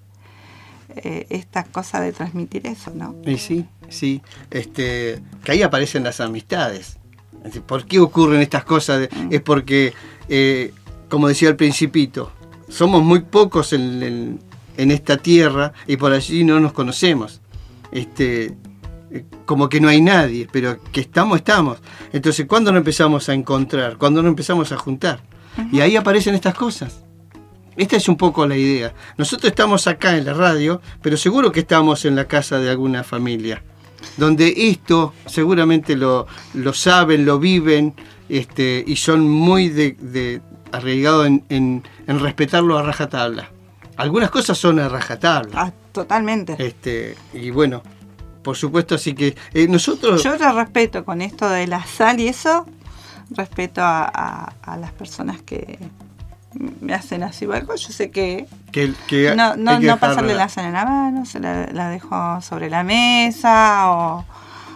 eh, estas cosas de transmitir eso, ¿no? Y sí, sí. Este, que ahí aparecen las amistades. ¿Por qué ocurren estas cosas? De, mm. Es porque, eh, como decía el Principito, somos muy pocos en, en, en esta tierra y por allí no nos conocemos. Este, como que no hay nadie, pero que estamos, estamos. Entonces, ¿cuándo nos empezamos a encontrar? ¿Cuándo nos empezamos a juntar? Uh-huh. Y ahí aparecen estas cosas. Esta es un poco la idea. Nosotros estamos acá en la radio, pero seguro que estamos en la casa de alguna familia, donde esto seguramente lo, lo saben, lo viven, este, y son muy de, de arraigados en, en, en respetarlo a rajatabla. Algunas cosas son a rajatabla. Ah, totalmente. Este, y bueno, por supuesto, así que eh, nosotros... Yo te respeto con esto de la sal y eso, respeto a, a, a las personas que me hacen así algo. Yo sé que, que, que no, no, que no pasarle la sal en la mano, se la, la dejo sobre la mesa o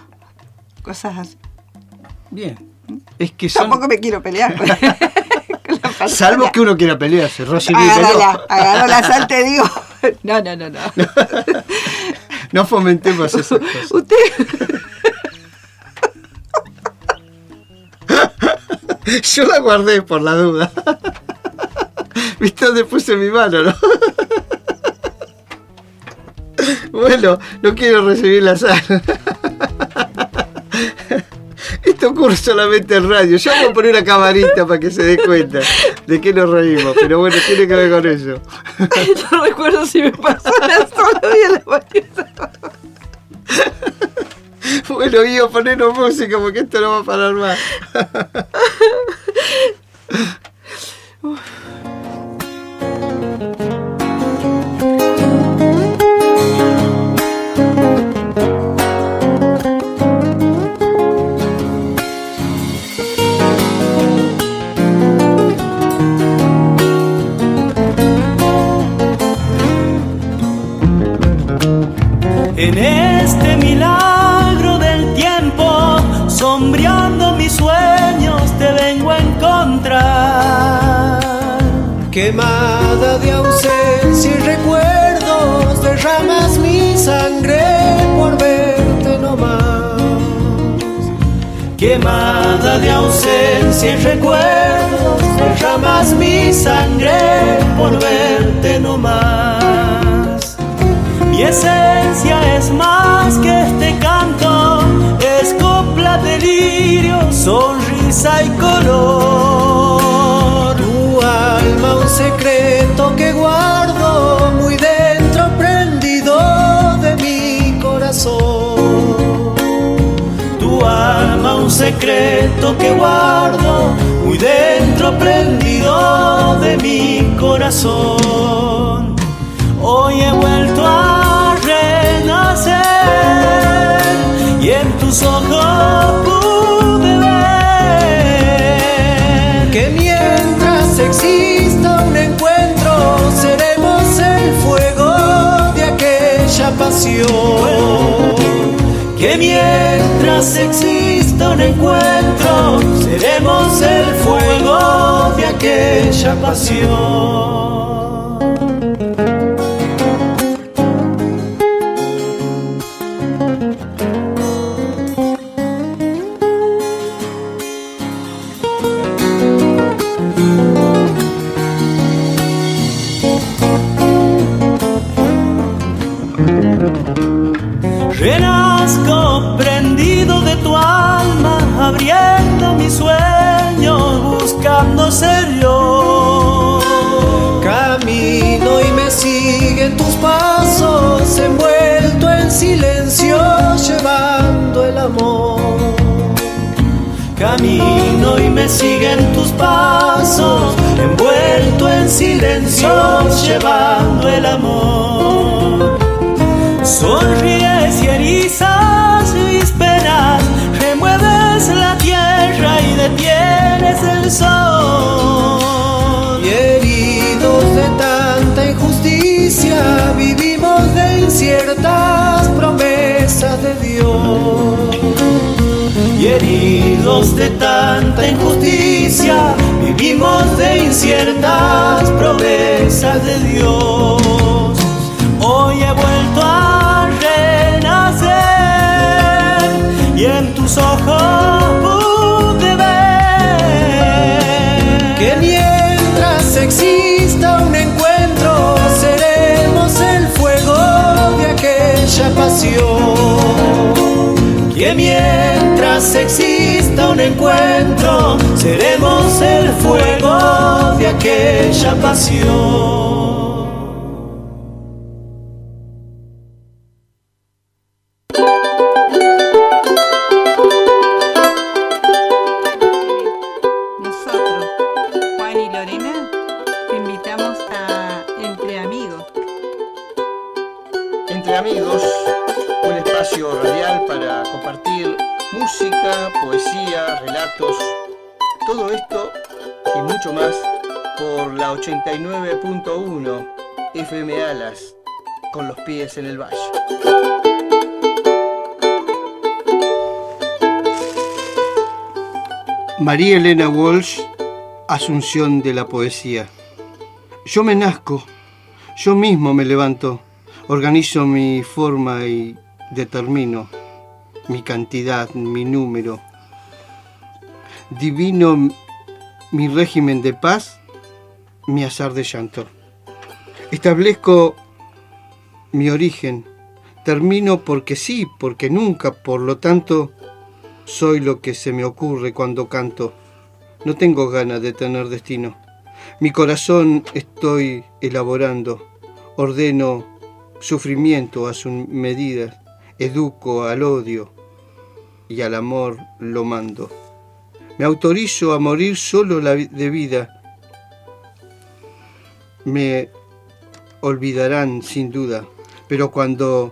cosas así. Bien. Es que son... Tampoco me quiero pelear con, con la salvo que uno quiera pelearse. Rosy Agarrala, agarró la sal, te digo. No, no, no, no. No fomentemos esas cosas. Usted... Yo la guardé por la duda. ¿Viste dónde puse mi mano, no? Bueno, no quiero recibir la sal. Esto ocurre solamente en radio. Yo voy a poner una camarita para que se dé cuenta de que nos reímos. Pero bueno, tiene que ver con eso. No recuerdo si me pasó la sola y la mañana. Bueno, Guido, ponernos música porque esto no va a parar más. este milagro del tiempo, sombreando mis sueños, te vengo a encontrar. Quemada de ausencia y recuerdos, derramas mi sangre por verte nomás. Quemada de ausencia y recuerdos, derramas mi sangre por verte nomás. Mi esencia es más que este canto, es copla, delirio, sonrisa y color. Tu alma un secreto que guardo muy dentro, prendido de mi corazón. Tu alma un secreto que guardo muy dentro, prendido de mi corazón. Hoy he vuelto a renacer y en tus ojos pude ver que mientras exista un encuentro, seremos el fuego de aquella pasión. Que mientras exista un encuentro, seremos el fuego de aquella pasión. Renazco prendido de tu alma, abriendo mis sueños, buscando ser yo. Camino y me siguen tus pasos, envuelto en silencio, llevando el amor. Camino y me siguen tus pasos, envuelto en silencio, llevando el amor. Sonríes y erizas mis penas, remueves la tierra y detienes el sol. Y heridos de tanta injusticia, vivimos de inciertas promesas de Dios. Y heridos de tanta injusticia, vivimos de inciertas promesas de Dios. Hoy he vuelto a renacer y en tus ojos pude ver que mientras exista un encuentro, seremos el fuego de aquella pasión. Que mientras exista un encuentro, seremos el fuego de aquella pasión. ochenta y nueve punto uno F M Alas, con los pies en el valle. María Elena Walsh, Asunción de la poesía. Yo me nazco, yo mismo me levanto, organizo mi forma y determino mi cantidad, mi número. Divino mi régimen de paz, mi azar de llanto. Establezco mi origen, termino porque sí, porque nunca, por lo tanto, soy lo que se me ocurre cuando canto. No tengo ganas de tener destino. Mi corazón estoy elaborando, ordeno sufrimiento a sus medidas, educo al odio y al amor lo mando. Me autorizo a morir solo la de vida. Me olvidarán sin duda, pero cuando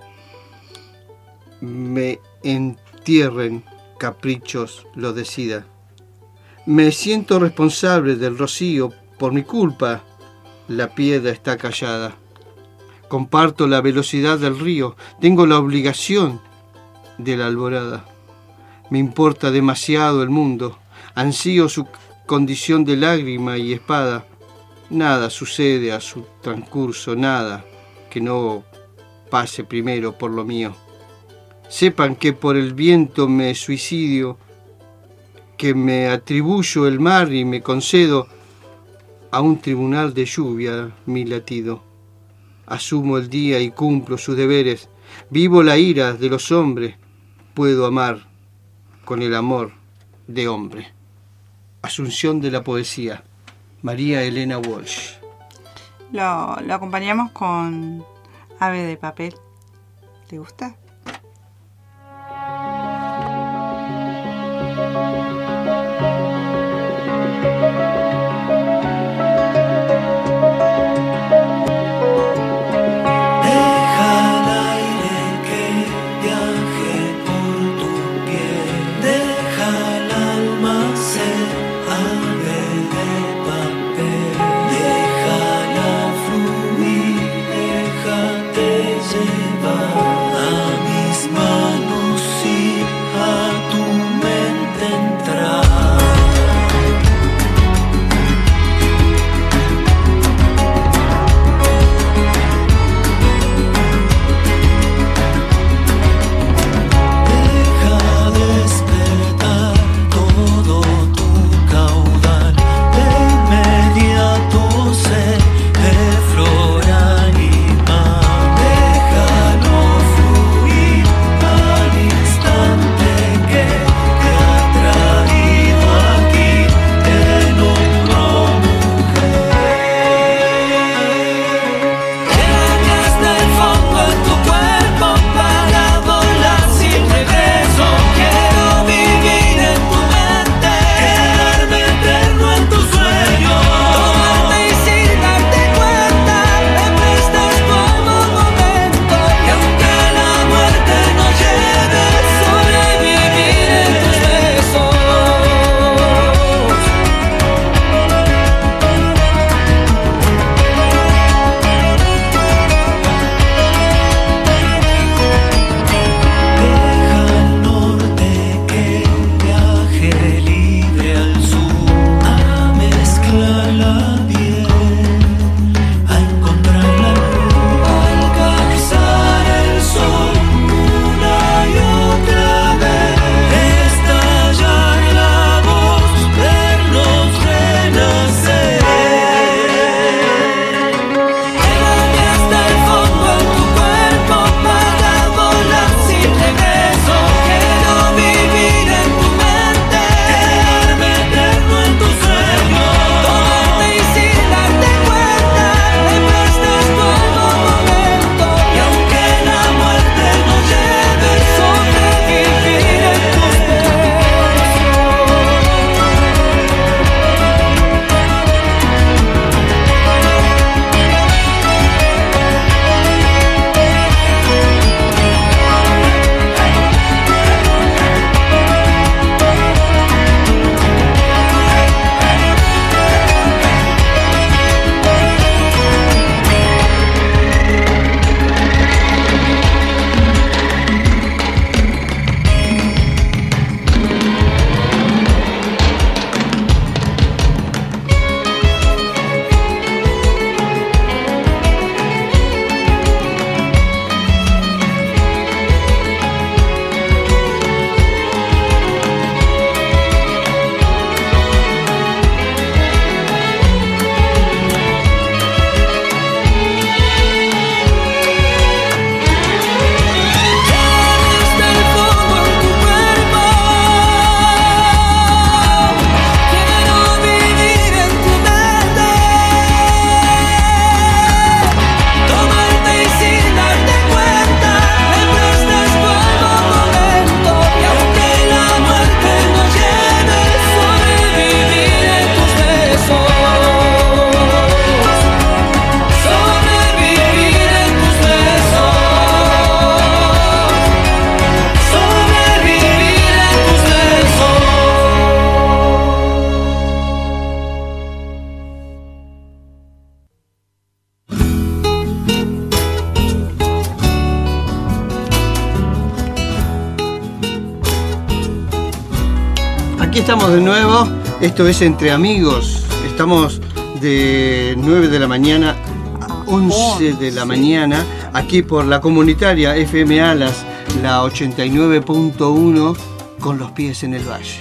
me entierren caprichos lo decida. Me siento responsable del rocío, por mi culpa la piedra está callada. Comparto la velocidad del río, tengo la obligación de la alborada. Me importa demasiado el mundo, ansío su condición de lágrima y espada. Nada sucede a su transcurso, nada que no pase primero por lo mío. Sepan que por el viento me suicidio, que me atribuyo el mar y me concedo a un tribunal de lluvia mi latido. Asumo el día y cumplo sus deberes, vivo la ira de los hombres, puedo amar con el amor de hombre. Asunción de la poesía, María Elena Walsh. Lo, lo acompañamos con Ave de Papel. ¿Te gusta? Déjala Aquí estamos de nuevo, esto es Entre Amigos, estamos de nueve de la mañana a once de la mañana, aquí por la comunitaria F M Alas, la ochenta y nueve punto uno, con los pies en el valle.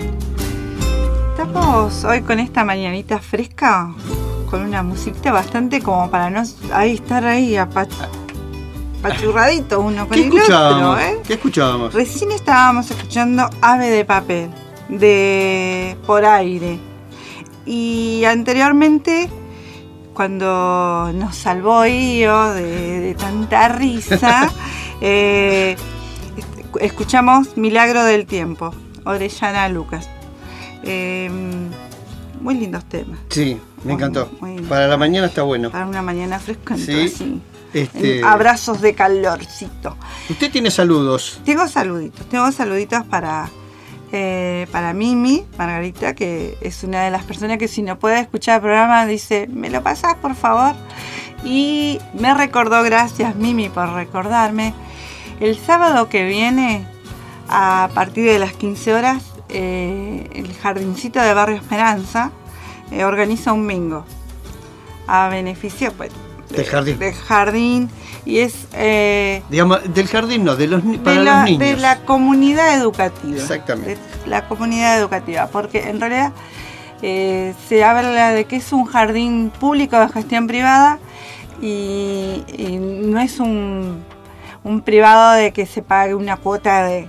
Estamos hoy con esta mañanita fresca, con una musiquita bastante como para no ahí estar ahí apach apachurradito uno con ¿Qué el escuchábamos? otro, ¿eh? ¿Qué escuchábamos? Recién estábamos escuchando Ave de Papel, de Por Aire. Y anteriormente, cuando nos salvó Io de, de tanta risa, eh, escuchamos Milagro del Tiempo, Orellana Lucas. Eh, muy lindos temas. Sí, me Muy, encantó. muy lindo. Para la mañana está bueno. Para una mañana fresca, Sí. entonces, sí. Este, En abrazos de calorcito. Usted tiene saludos. Tengo saluditos, tengo saluditos para, eh, para Mimi, Margarita, que es una de las personas que si no puede escuchar el programa dice, ¿me lo pasás por favor? Y me recordó, gracias Mimi por recordarme, el sábado que viene, a partir de las quince horas, eh, el Jardincito de Barrio Esperanza eh, organiza un bingo a beneficio, pues, Del jardín. Del jardín, y es... Eh, Digamos, del jardín no, de los, ni- para de la, los niños. de la comunidad educativa. Exactamente. De la comunidad educativa, porque en realidad eh, se habla de que es un jardín público de gestión privada y, y no es un, un privado de que se pague una cuota de...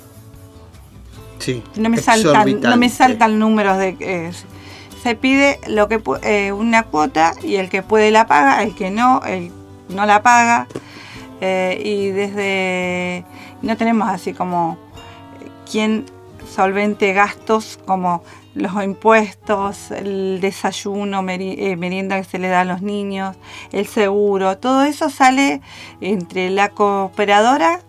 Sí, No me saltan, no me exorbitante. saltan números de... Eh, se pide lo que pu- eh, una cuota y el que puede la paga, el que no, el no la paga. Eh, y desde no tenemos así como eh, quien solvente gastos como los impuestos, el desayuno, meri- eh, merienda que se le da a los niños, el seguro, todo eso sale entre la cooperadora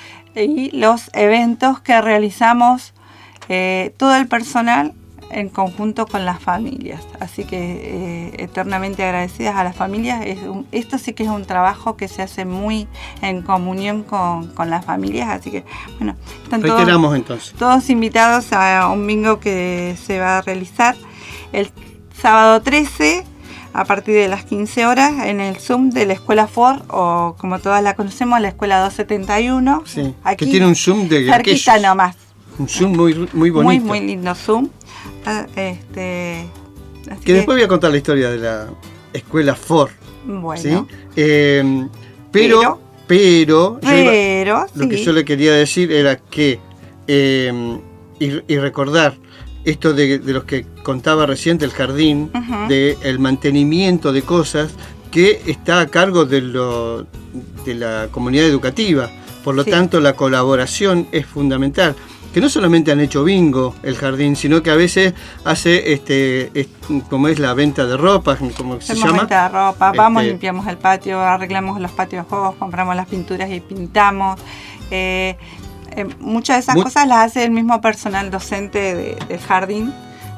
y los eventos que realizamos eh, todo el personal en conjunto con las familias. Así que eh, eternamente agradecidas a las familias. Es un, esto sí que es un trabajo que se hace muy en comunión con, con las familias. Así que, bueno, están Reiteramos todos, entonces. todos invitados a un bingo que se va a realizar el sábado trece a partir de las quince horas en el Zoom de la Escuela Ford, o como todas la conocemos, la Escuela doscientos setenta y uno. Sí, Aquí, que tiene un Zoom de cerquita aquellos. nomás. Un Zoom muy, muy bonito. Muy, muy lindo Zoom. Ah, Este, así Que después voy a contar la historia de la escuela Ford. bueno, ¿Sí? Eh, pero, pero, yo iba- pero, lo que sí. yo le quería decir era que, eh, y, y recordar esto de, de los que contaba recién del jardín, Ujú. del mantenimiento de cosas que está a cargo de, lo, de la comunidad educativa. Por lo Sí. tanto, la colaboración es fundamental. Que no solamente han hecho bingo el jardín, sino que a veces hace, este, es- como es la venta de ropa, como se Hacemos llama. venta de ropa, vamos, Este, limpiamos el patio, arreglamos los patios de juegos, compramos las pinturas y pintamos. Eh, eh, muchas de esas Mu- cosas las hace el mismo personal docente de- del jardín.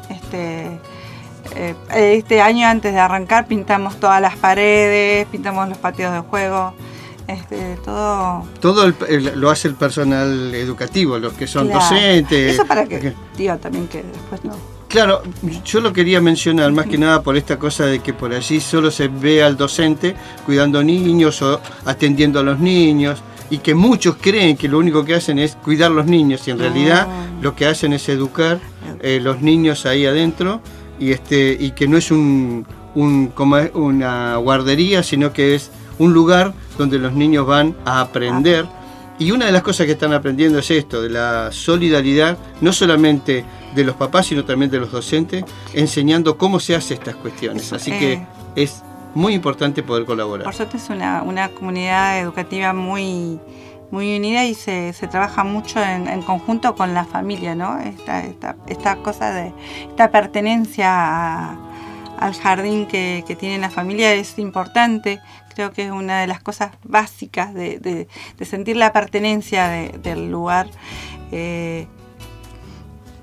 Este, eh, este año, antes de arrancar, pintamos todas las paredes, pintamos los patios de juego. Este, todo. Todo el- el- lo hace el personal educativo, los que son Claro. docentes. Eso para que, que- digo, también que después no. Claro, yo lo quería mencionar más que nada por esta cosa de que por allí solo se ve al docente cuidando niños o atendiendo a los niños, y que muchos creen que lo único que hacen es cuidar los niños, y en No. realidad lo que hacen es educar eh, los niños ahí adentro, y este y que no es un, un como es una guardería, sino que es un lugar donde los niños van a aprender. Y una de las cosas que están aprendiendo es esto, de la solidaridad, no solamente de los papás, sino también de los docentes, enseñando cómo se hacen estas cuestiones. Así Eh. que es muy importante poder colaborar. Por suerte es una, una comunidad educativa muy, muy unida y se, se trabaja mucho en, en conjunto con la familia, ¿no? Esta, esta, esta cosa de esta pertenencia a- al jardín que, que tiene la familia es importante. Creo que es una de las cosas básicas de, de, de sentir la pertenencia de- del lugar. Eh,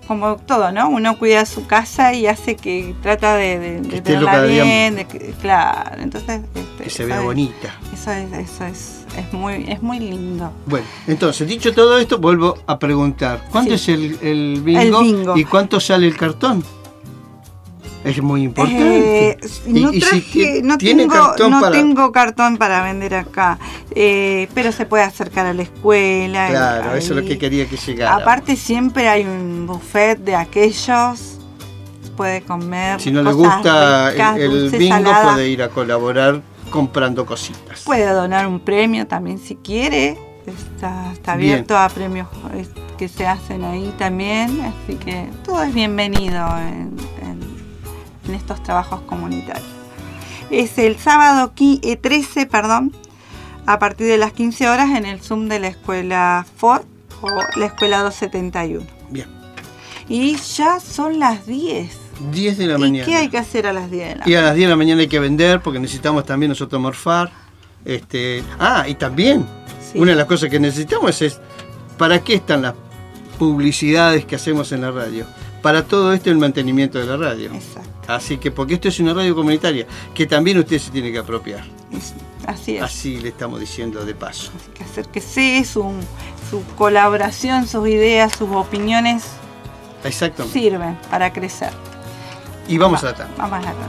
como todo, ¿no? Uno cuida su casa y hace que trata de, de, de tenerla bien, de que, claro, entonces este, que se vea bonita. Eso es, eso es, es muy, es muy lindo. Bueno, entonces, dicho todo esto, vuelvo a preguntar, ¿cuánto sí. es el, el, bingo el bingo y cuánto sale el cartón? Es muy importante. Eh, no y, traje, y si no, tiene tengo, cartón no para... tengo cartón para vender acá, eh, pero se puede acercar a la escuela. Claro, ahí. eso es lo que quería que llegara. Aparte siempre hay un buffet de aquellos, puede comer. Si no le gusta ricas, el, el bingo, saladas. Puede ir a colaborar comprando cositas. Puede donar un premio también si quiere. Está, está abierto Bien. a premios que se hacen ahí también, así que todo es bienvenido en, en en estos trabajos comunitarios. Es el sábado trece, perdón, a partir de las quince horas en el Zoom de la escuela Ford o la escuela doscientos setenta y uno. Bien. Y ya son las diez. diez de la ¿Y mañana. qué hay que hacer a las diez de la y mañana? Y a las diez de la mañana hay que vender porque necesitamos también nosotros morfar. Este, ah, y también sí. Una de las cosas que necesitamos es ¿para qué están las publicidades que hacemos en la radio? Para todo esto el mantenimiento de la radio. Exacto. Así que, porque esto es una radio comunitaria, que también usted se tiene que apropiar. Es, así es. Así le estamos diciendo de paso. Así que acérquese, su, su colaboración, sus ideas, sus opiniones Exactamente. sirven para crecer. Y vamos Va, a la tanda. Vamos a la tanda.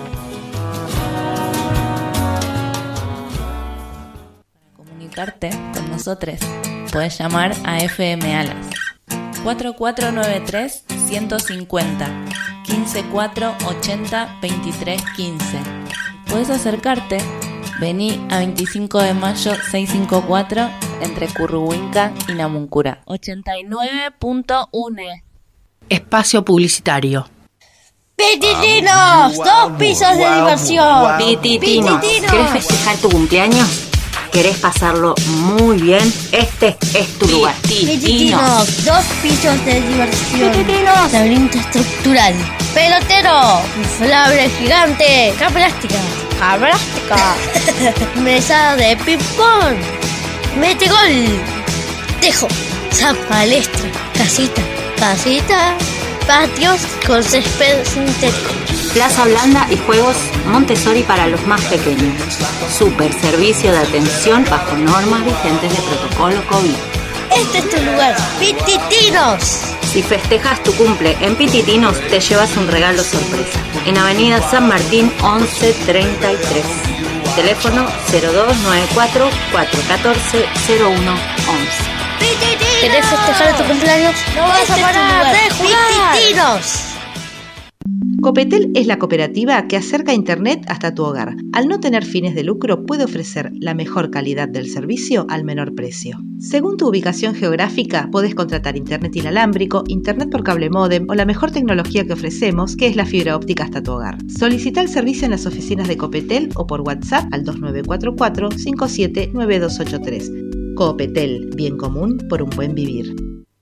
Para comunicarte con nosotros, podés llamar a F M Alas. cuatro cuatro nueve tres, uno cinco cero, quince cuatro ochenta, veintitrés quince. Puedes acercarte, vení a veinticinco de mayo seiscientos cincuenta y cuatro entre Curruhuinca y Namuncura. ochenta y nueve punto uno. Espacio publicitario. ¡Pititinos! ¡Dos pisos de diversión! Pititinos. ¿Querés festejar tu cumpleaños? ¿Querés pasarlo muy bien? Este es tu lugar. Pititinos, dos pisos de diversión. Pititinos, laberinto estructural. Pelotero, inflable gigante. Caplástica. Caplástica. Mesa de ping-pong. Mete gol. Tejo. Zapalestra. Casita. Casita. Patios con césped sintético. Plaza blanda y juegos Montessori para los más pequeños. Super servicio de atención bajo normas vigentes de protocolo COVID. Este es tu lugar, Pititinos. Si festejas tu cumple en Pititinos, te llevas un regalo sorpresa. En Avenida San Martín once treinta y tres. Teléfono cero dos nueve cuatro, cuatro uno cuatro, cero uno once. ¡Pititinos! ¿Querés festejar tu cumpleaños? ¡No vas este a parar de jugar! ¡Pititinos! Copetel es la cooperativa que acerca Internet hasta tu hogar. Al no tener fines de lucro, puede ofrecer la mejor calidad del servicio al menor precio. Según tu ubicación geográfica, podés contratar Internet inalámbrico, Internet por cable módem o la mejor tecnología que ofrecemos, que es la fibra óptica hasta tu hogar. Solicita el servicio en las oficinas de Copetel o por WhatsApp al dos nueve cuatro cuatro, cinco siete nueve dos ocho tres. Copetel, bien común por un buen vivir.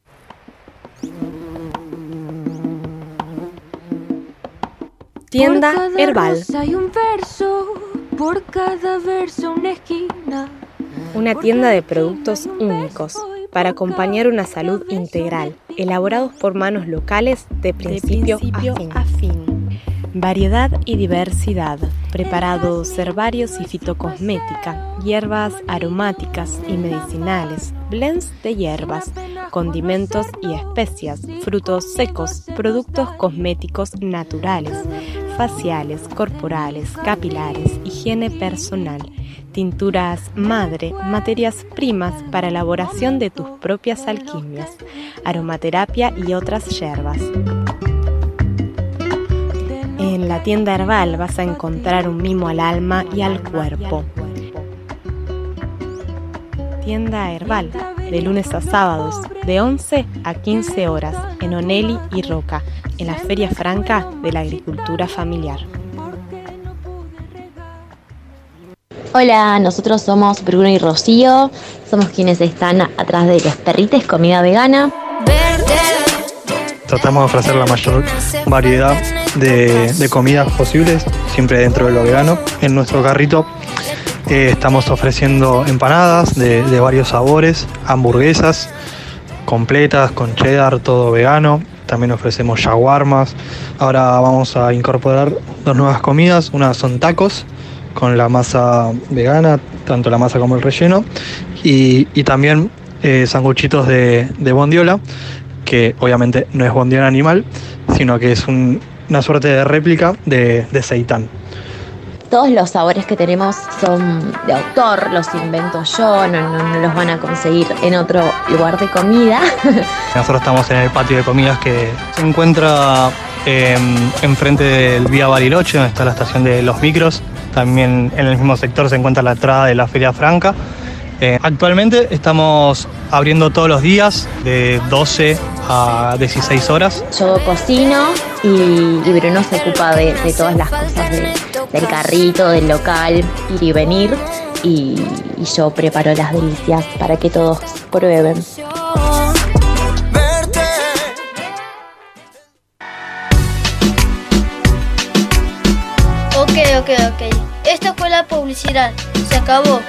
Tienda Herbal. Hay un verso, por cada verso una esquina. Una tienda de productos únicos para acompañar una salud integral, elaborados por manos locales de principio, de principio a, fin. a fin. Variedad y diversidad, preparados herbarios y fitocosmética, hierbas aromáticas y medicinales, blends de hierbas, condimentos y especias, frutos secos, productos cosméticos naturales, faciales, corporales, capilares, higiene personal, tinturas madre, materias primas para elaboración de tus propias alquimias, aromaterapia y otras hierbas. En la tienda Herbal vas a encontrar un mimo al alma y al cuerpo. Tienda Herbal, de lunes a sábados, de once a quince horas, en Onelli y Roca, en la Feria Franca de la Agricultura Familiar. Hola, nosotros somos Bruno y Rocío, somos quienes están atrás de Los Perrites, comida vegana. Tratamos de ofrecer la mayor variedad de, de comidas posibles, siempre dentro de lo vegano. En nuestro carrito eh, estamos ofreciendo empanadas de, de varios sabores, hamburguesas completas con cheddar, todo vegano. también ofrecemos shawarmas. Ahora vamos a incorporar dos nuevas comidas, una son tacos con la masa vegana, tanto la masa como el relleno, y, y también eh, sanguchitos de, de bondiola, que obviamente no es bondiola animal, sino que es un, una suerte de réplica de, de seitán. Todos los sabores que tenemos son de autor, los invento yo, no, no, no los van a conseguir en otro lugar de comida. Nosotros estamos en el patio de comidas que se encuentra eh, enfrente del Vía Bariloche, donde está la estación de los micros. También en el mismo sector se encuentra la entrada de la Feria Franca. Eh, actualmente estamos abriendo todos los días de doce a dieciséis horas. Yo cocino y, y Bruno se ocupa de, de todas las cosas de, del carrito, del local, ir y venir, y, y yo preparo las delicias para que todos prueben. Ok, ok, ok. Esta fue la publicidad. Se acabó.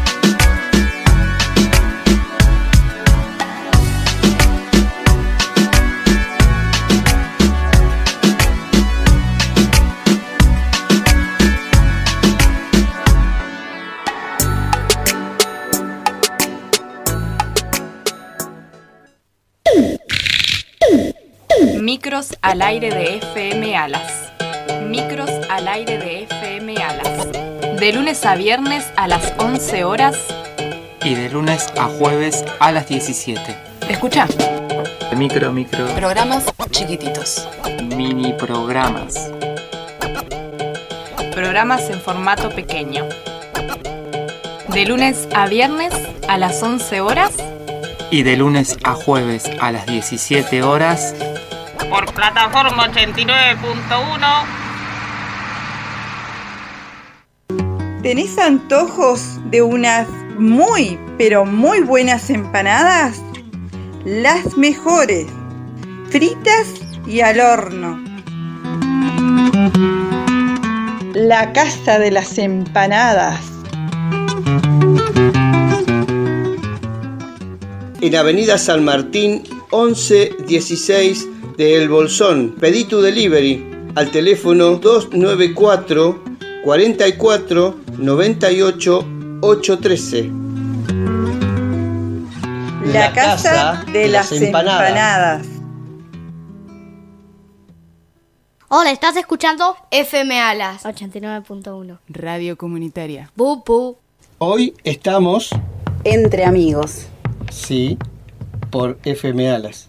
Micros al aire de F M Alas. Micros al aire de F M Alas. De lunes a viernes a las once horas. Y de lunes a jueves a las diecisiete. Escucha. Micro, micro. Programas chiquititos. Mini programas. Programas en formato pequeño. De lunes a viernes a las once horas. Y de lunes a jueves a las diecisiete horas. Por plataforma ochenta y nueve punto uno. ¿Tenés antojos de unas muy, pero muy buenas empanadas? Las mejores, fritas y al horno. La Casa de las Empanadas. En Avenida San Martín, once dieciséis de El Bolsón. Pedí tu delivery al teléfono dos nueve cuatro, cuarenta y cuatro, noventa y ocho, ochocientos trece. La, La Casa, casa de, de las, las empanadas. empanadas. Hola, ¿estás escuchando? F M Alas ochenta y nueve punto uno. Radio Comunitaria. Bupu. Hoy estamos entre amigos. Sí, por F M Alas.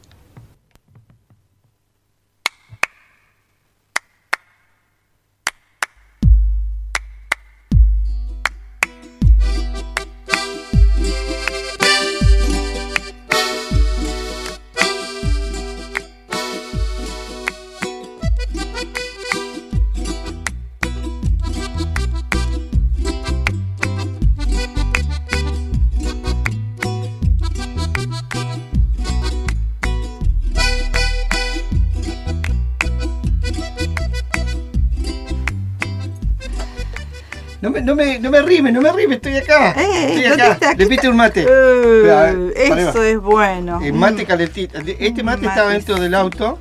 No me, no me, no me rime, no me rime, estoy acá. Eh, estoy acá. Le piste un mate. Uh, ver, eso es bueno. El mate calentito. Este mate, mate estaba dentro del auto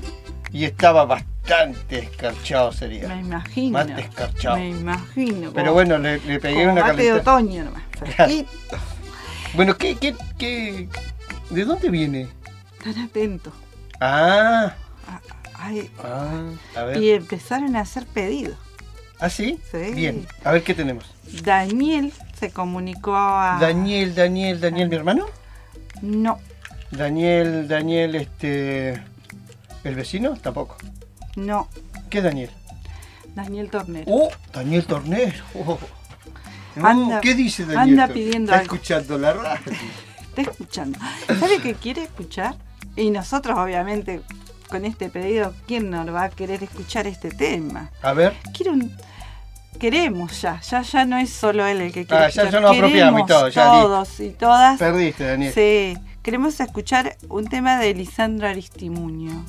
y estaba bastante escarchado, sería. Me imagino. Mate escarchado. Me imagino. Pero bueno, le, le pegué una mate calentita. de otoño nomás. Fresquito. Bueno, ¿qué, qué, qué, ¿de dónde viene? Están atentos. Ah. Ay, ah a ver. Y empezaron a hacer pedidos. ¿Ah, sí? Sí. Bien. A ver, ¿qué tenemos? Daniel se comunicó a... Daniel, Daniel, Daniel, ¿mi hermano? No. Daniel, Daniel, este... ¿el vecino? Tampoco. No. ¿Qué Daniel? Daniel Tornero. Oh, Daniel Tornero. Oh. No, anda, ¿qué dice Daniel? Anda Tornero? pidiendo Está algo. escuchando la radio. Está escuchando. ¿Sabe qué quiere escuchar? Y nosotros, obviamente, con este pedido, ¿quién no va a querer escuchar este tema? A ver. Quiero un... Queremos ya, ya ya no es solo él el que quiere ah, escuchar. Ya, ya nos apropiamos y todo, ya todos y todas. Perdiste, Daniel. Sí, queremos escuchar un tema de Lisandro Aristimuño.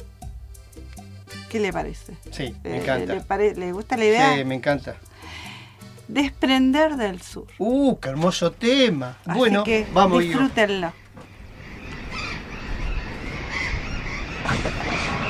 ¿Qué le parece? Sí, me ¿Le, encanta. Le, pare, ¿Le gusta la idea? Sí, me encanta. Desprender del sur. Uh, qué hermoso tema. Así bueno, que vamos. Disfrútenlo. Yo.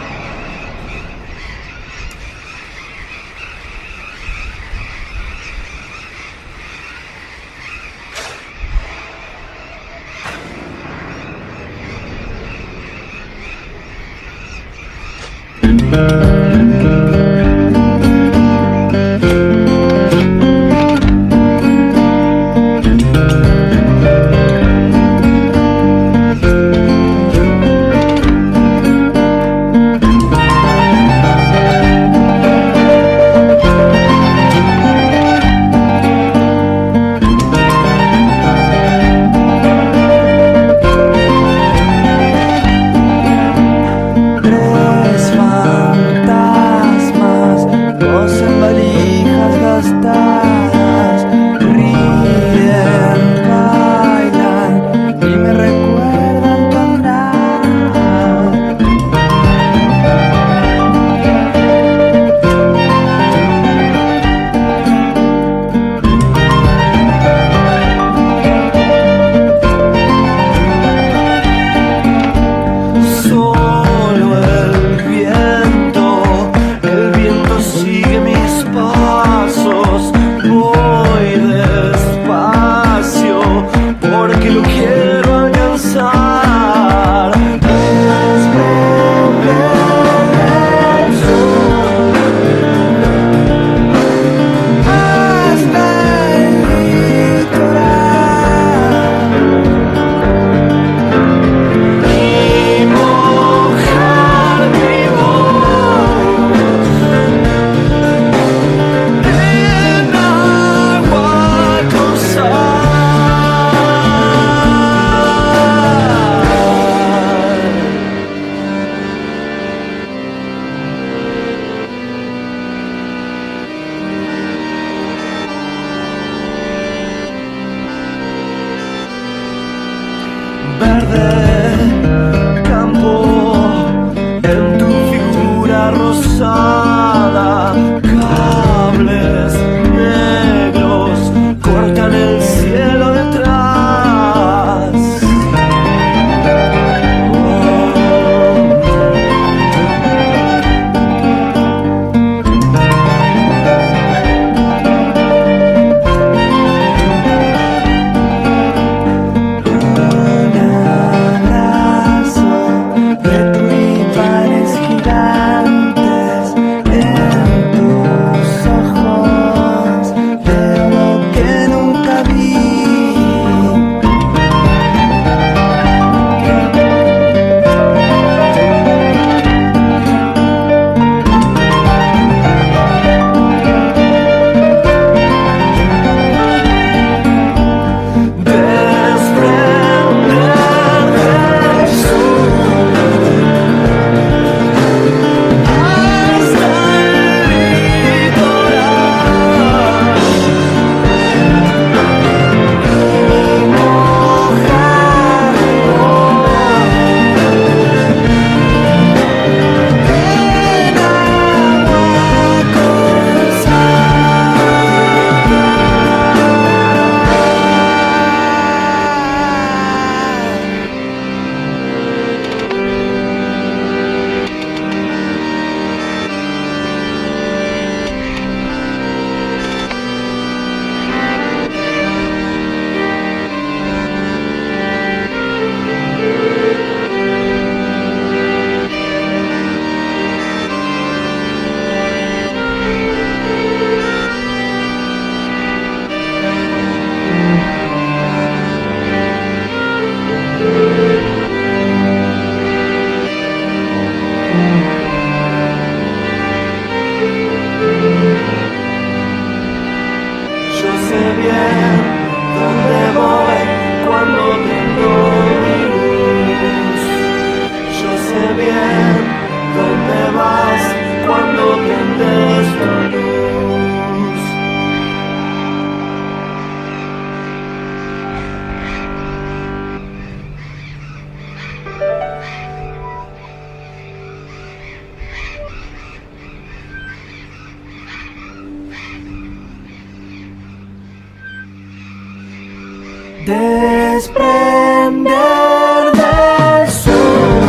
Desprender del sol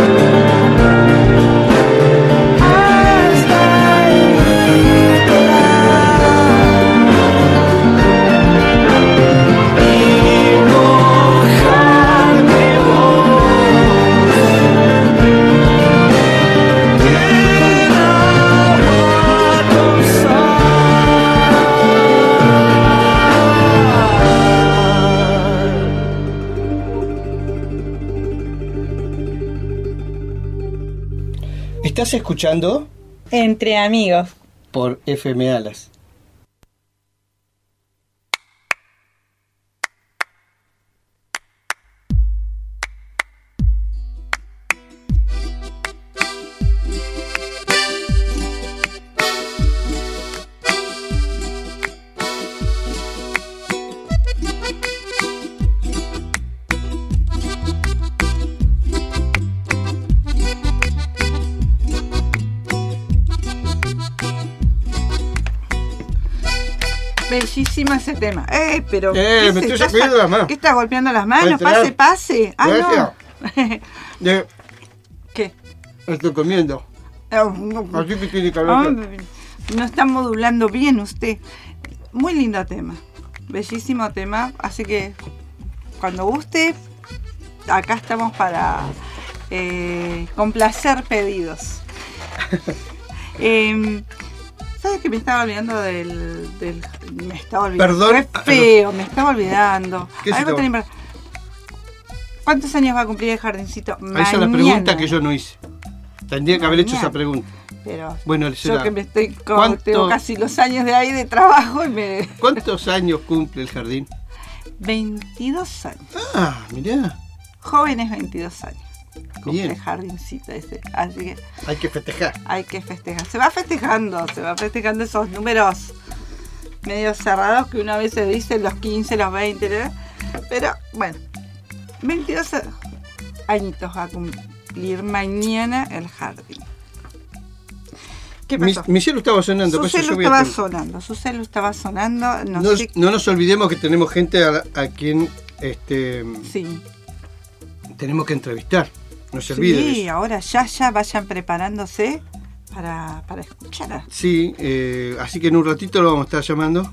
hasta el litoral y mojar mi voz. Estás escuchando Entre Amigos por F M Alas. Bellísimo ese tema. Eh, pero. Eh, me estoy sacudiendo las manos. ¿Qué estás golpeando las manos? Pase, pase. Ah, no. De... ¿Qué? Estoy comiendo. Así que tiene que haber. No está modulando bien usted. Muy lindo tema. Bellísimo tema. Así que cuando guste, acá estamos para eh, complacer pedidos. eh, ¿Sabes que me estaba olvidando del, del... Me estaba olvidando. Perdón. Qué feo, me estaba olvidando. ¿Qué Algo te... tenía... ¿Cuántos años va a cumplir el jardincito? Esa es la pregunta que yo no hice. Tendría que haber hecho esa pregunta. Pero bueno, yo que me estoy con, tengo casi los años de ahí de trabajo y me... ¿Cuántos años cumple el jardín? veintidós años. Ah, mirá. Jóvenes veintidós años. Cumple Bien. El jardincito ese. Así que hay que festejar. Hay que festejar. Se va festejando, se va festejando esos números medio cerrados que una vez se dice los quince, los veinte, ¿no? Pero bueno, veintidós añitos va a cumplir mañana el jardín. ¿Qué pasó? Mi, mi celu estaba sonando. Su celu estaba sonando, su celu estaba sonando. No, no, sé... no nos olvidemos que tenemos gente a, a quien este, sí. tenemos que entrevistar. No se sí, olvide. Sí, ahora ya, ya vayan preparándose para, para escuchar. Sí, eh, así que en un ratito lo vamos a estar llamando.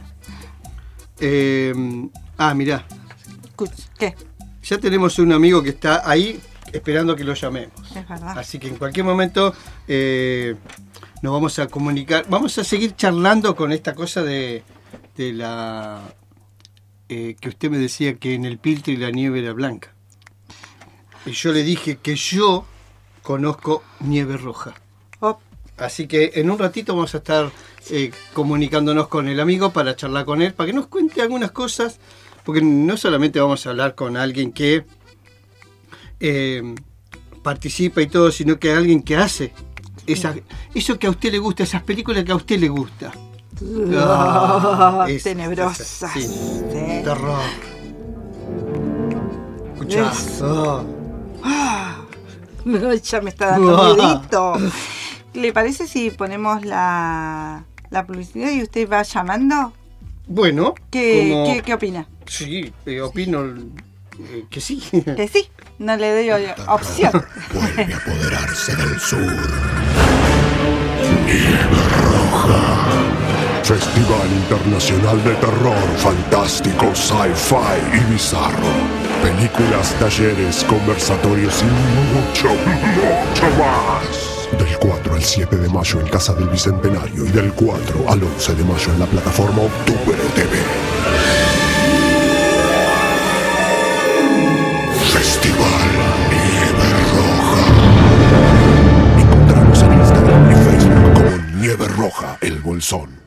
Eh, ah, mirá. ¿Qué? Ya tenemos un amigo que está ahí esperando que lo llamemos. Es verdad. Así que en cualquier momento eh, nos vamos a comunicar. Vamos a seguir charlando con esta cosa de, de la... Eh, que usted me decía que en el Piltre la nieve era blanca. Y yo le dije que yo conozco nieve roja. Oh. Así que en un ratito vamos a estar eh, comunicándonos con el amigo para charlar con él, para que nos cuente algunas cosas, porque no solamente vamos a hablar con alguien que eh, participa y todo, sino que alguien que hace esa, eso que a usted le gusta, esas películas que a usted le gusta. Oh, oh, es, tenebrosas. Sí, sí. Terror. Escuchá. Oh. Ah, ya me está dando miedito. ¿Le parece si ponemos la, la publicidad y usted va llamando? Bueno. ¿Qué, como... ¿qué, qué opina? Sí, eh, opino eh, que sí. Que sí, no le doy opción. Vuelve a apoderarse del sur. Nieve Roja. Festival Internacional de Terror, Fantástico, Sci-Fi y Bizarro. Películas, talleres, conversatorios y mucho, mucho más. Del cuatro al siete de mayo en Casa del Bicentenario y del cuatro al once de mayo en la plataforma Octubre T V. Festival Nieve Roja. Encontramos en Instagram y Facebook como Nieve Roja, el Bolsón.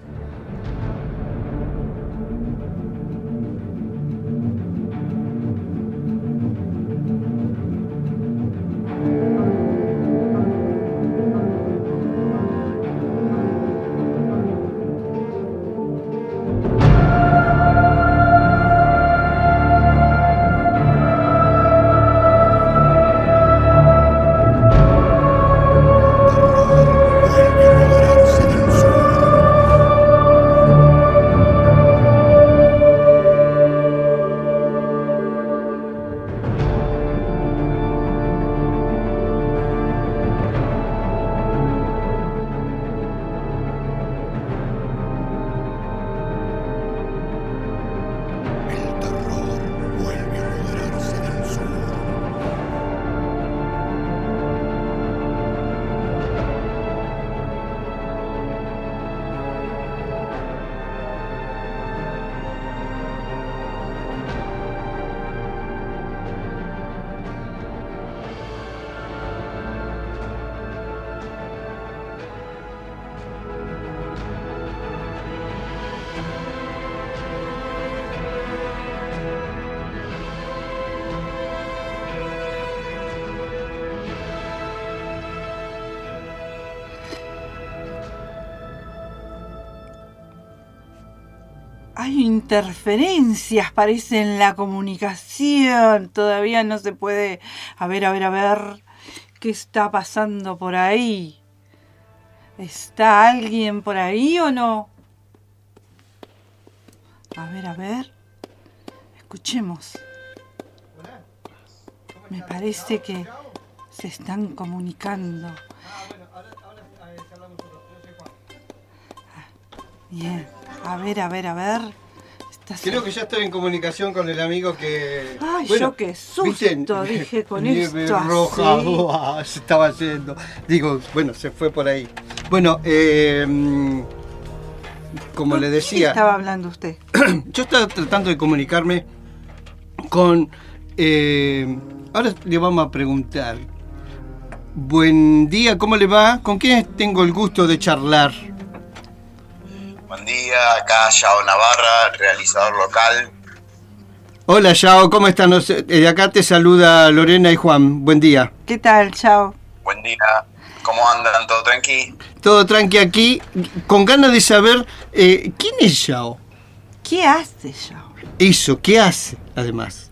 Hay interferencias, parece, en la comunicación. Todavía no se puede... A ver, a ver, a ver... ¿Qué está pasando por ahí? ¿Está alguien por ahí o no? A ver, a ver. Escuchemos. Me parece que se están comunicando. Bien. A ver, a ver, a ver. Creo que ya estoy en comunicación con el amigo que... Ay, bueno, yo qué susto, ¿viste? Dije con nieve esto roja, así. uah, se estaba haciendo. Digo, bueno, se fue por ahí. Bueno, eh, como le decía... ¿Qué estaba hablando usted? Yo estaba tratando de comunicarme con... Eh, ahora le vamos a preguntar. Buen día, ¿cómo le va? ¿Con quién tengo el gusto de charlar? Buen día, acá Yao Navarra, realizador local. Hola Yao, ¿cómo están? De acá te saluda Lorena y Juan, buen día. ¿Qué tal, Yao? Buen día, ¿cómo andan? ¿Todo tranqui? Todo tranqui aquí, con ganas de saber eh, ¿quién es Yao? ¿Qué hace Yao? Eso, ¿qué hace además?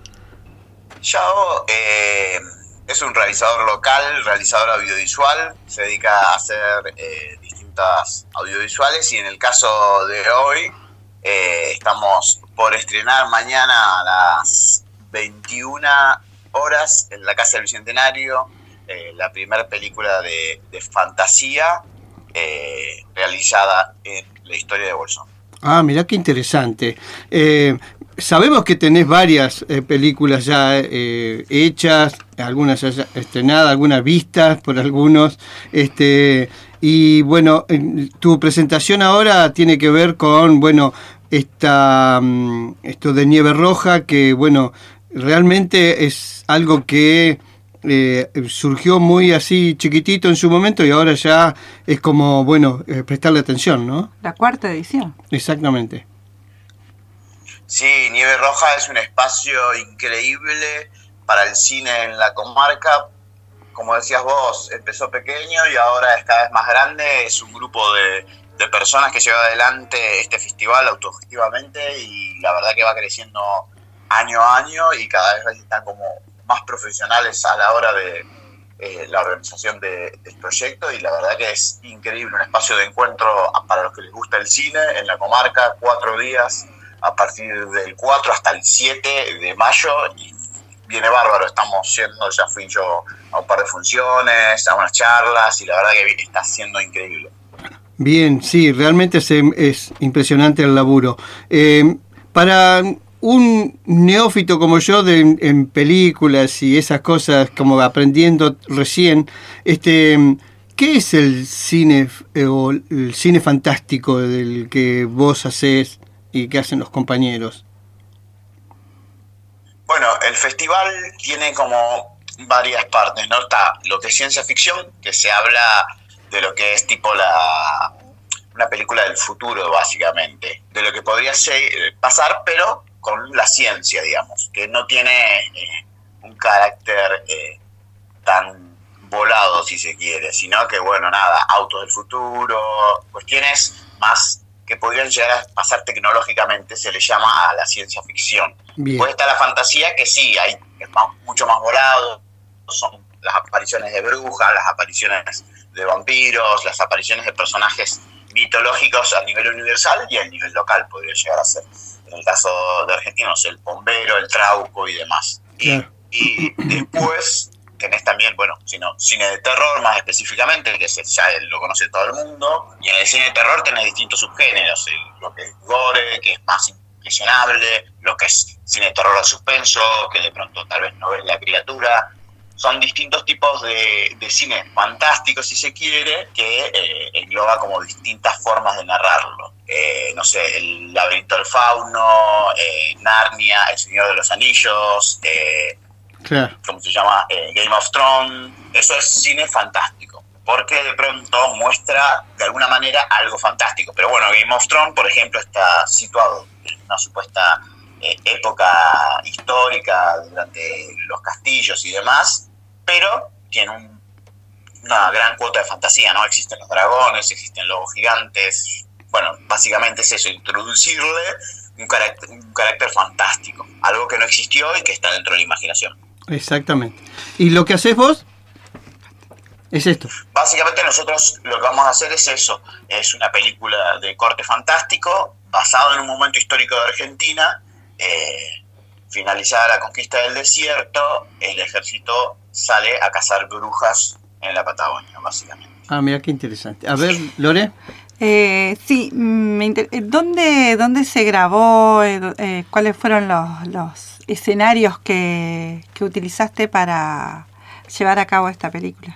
Yao eh, es un realizador local, realizador audiovisual, se dedica a hacer... Eh, audiovisuales y en el caso de hoy eh, estamos por estrenar mañana a las veintiuna horas en la Casa del Bicentenario eh, la primera película de, de fantasía eh, realizada en la historia de Bolsón. Ah, mirá qué interesante. Eh, sabemos que tenés varias eh, películas ya eh, hechas, algunas ya estrenadas, algunas vistas por algunos, este... Y bueno, tu presentación ahora tiene que ver con, bueno, esta, esto de Nieve Roja, que bueno, realmente es algo que eh, surgió muy así chiquitito en su momento y ahora ya es como, bueno, eh, prestarle atención, ¿no? La cuarta edición. Exactamente. Sí, Nieve Roja es un espacio increíble para el cine en la comarca. Como decías vos, empezó pequeño y ahora es cada vez más grande. Es un grupo de, de personas que lleva adelante este festival autogestivamente y la verdad que va creciendo año a año y cada vez están como más profesionales a la hora de eh, la organización de, del proyecto y la verdad que es increíble, un espacio de encuentro para los que les gusta el cine en la comarca, cuatro días a partir del cuatro hasta el siete de mayo y viene bárbaro, estamos yendo, ya fui yo a un par de funciones, a unas charlas y la verdad que está siendo increíble. Bien, sí, realmente es, es impresionante el laburo. Eh, para un neófito como yo de, en películas y esas cosas, como aprendiendo recién, este, ¿qué es el cine eh, o el cine fantástico del que vos hacés y que hacen los compañeros? Bueno, el festival tiene como varias partes, ¿no? Está lo que es ciencia ficción, que se habla de lo que es tipo la una película del futuro, básicamente, de lo que podría ser, pasar, pero con la ciencia, digamos, que no tiene eh, un carácter eh, tan volado, si se quiere, sino que, bueno, nada, autos del futuro, cuestiones más que podrían llegar a pasar tecnológicamente, se le llama a la ciencia ficción. Bien. Pues está la fantasía, que sí, hay es más, mucho más volado, son las apariciones de brujas, las apariciones de vampiros, las apariciones de personajes mitológicos a nivel universal y a nivel local podría llegar a ser. En el caso de argentinos, el bombero, el trauco y demás. Y, y después tenés también, bueno, sino cine de terror más específicamente, que se, ya lo conoce todo el mundo. Y en el cine de terror tenés distintos subgéneros, el, lo que es gore, que es más impresionable, lo que es cine de terror al suspenso, que de pronto tal vez no ves la criatura. Son distintos tipos de, de cine fantástico, si se quiere, que eh, engloba como distintas formas de narrarlo. Eh, no sé, el laberinto del fauno, eh, Narnia, El Señor de los Anillos, eh, claro. ¿cómo se llama? Eh, Game of Thrones. Eso es cine fantástico, porque de pronto muestra de alguna manera algo fantástico. Pero bueno, Game of Thrones, por ejemplo, está situado en una supuesta eh, época histórica durante los castillos y demás, pero tiene un, una gran cuota de fantasía, ¿no? Existen los dragones, existen lobos gigantes, bueno, básicamente es eso, introducirle un carácter, un carácter fantástico, algo que no existió y que está dentro de la imaginación. Exactamente. ¿Y lo que haces vos? Es esto. Básicamente nosotros lo que vamos a hacer es eso, es una película de corte fantástico, basado en un momento histórico de Argentina. eh, finalizada la conquista del desierto, el ejército sale a cazar brujas en la Patagonia, básicamente. Ah, mira qué interesante. A ver, Lore. Eh, sí, me inter- ¿dónde, ¿dónde se grabó? Eh, eh, ¿Cuáles fueron los, los escenarios que, que utilizaste para llevar a cabo esta película?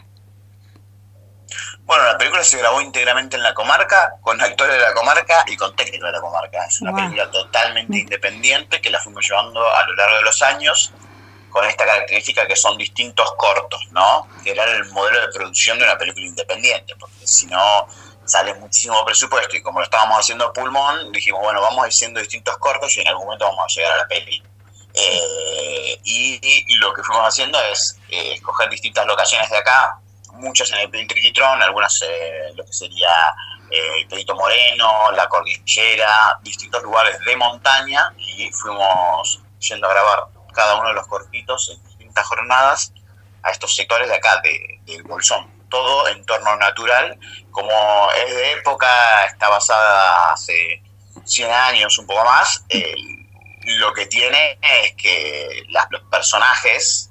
Bueno, la película se grabó íntegramente en la comarca, con actores de la comarca y con técnicos de la comarca. Es una wow. película totalmente independiente que la fuimos llevando a lo largo de los años, con esta característica que son distintos cortos, ¿no? Que era el modelo de producción de una película independiente, porque si no sale muchísimo presupuesto, y como lo estábamos haciendo a pulmón, dijimos, bueno, vamos a ir haciendo distintos cortos y en algún momento vamos a llegar a la peli. Eh, y, y lo que fuimos haciendo es eh, escoger distintas locaciones de acá, muchas en el Triquitrón, algunas eh, lo que sería eh, el Perito Moreno, la cordillera, distintos lugares de montaña, y fuimos yendo a grabar cada uno de los cortitos en distintas jornadas a estos sectores de acá, de, del Bolsón. Todo entorno natural, como es de época, está basada hace cien años, un poco más. Eh, lo que tiene es que las, los personajes,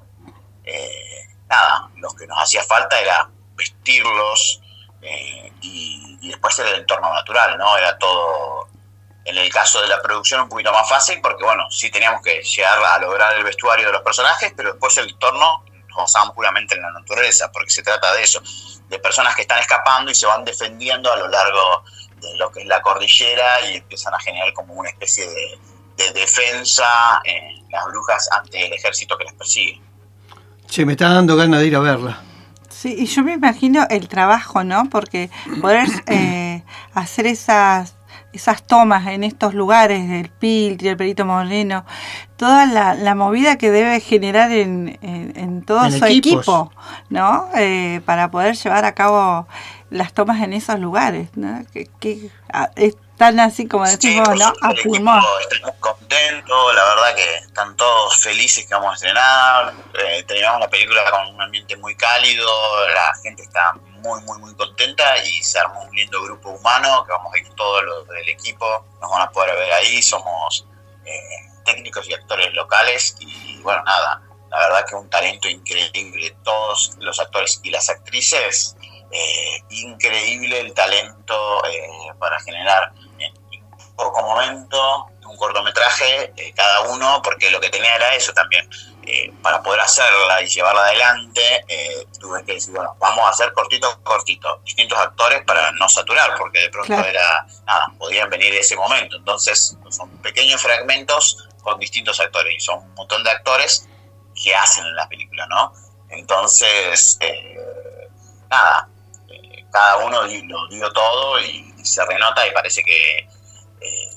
eh, nada, lo que nos hacía falta era vestirlos eh, y, y después era el entorno natural, ¿no? Era todo, en el caso de la producción, un poquito más fácil, porque bueno, sí teníamos que llegar a lograr el vestuario de los personajes, pero después el entorno nos basamos puramente en la naturaleza, porque se trata de eso, de personas que están escapando y se van defendiendo a lo largo de lo que es la cordillera y empiezan a generar como una especie de, de defensa en las brujas ante el ejército que las persigue. Che, me está dando ganas de ir a verla. Sí, y yo me imagino el trabajo, ¿no? Porque poder eh, hacer esas esas tomas en estos lugares del Piltri, el Perito Moreno, toda la, la movida que debe generar en, en, en todo en su equipos. equipo, ¿no? Eh, para poder llevar a cabo las tomas en esos lugares, ¿no? Que, que están así como decimos, sí, ¿no? A pulmón. Estoy muy contento, la verdad que están todos felices que vamos a estrenar. Eh, terminamos la película con un ambiente muy cálido, la gente está muy, muy, muy contenta y se armó un lindo grupo humano que vamos a ir todos los del equipo, nos van a poder ver ahí, somos eh, técnicos y actores locales y bueno, nada, la verdad que un talento increíble, todos los actores y las actrices, eh, increíble el talento eh, para generar en poco momento un cortometraje, eh, cada uno, porque lo que tenía era eso también. Eh, para poder hacerla y llevarla adelante, eh, tuve que decir, bueno, vamos a hacer cortito, cortito, distintos actores para no saturar, porque de pronto claro. era, nada, podían venir ese momento. Entonces, son pequeños fragmentos con distintos actores, y son un montón de actores que hacen la película, ¿no? Entonces, eh, nada, eh, cada uno lo dio todo y, y se renota y parece que eh,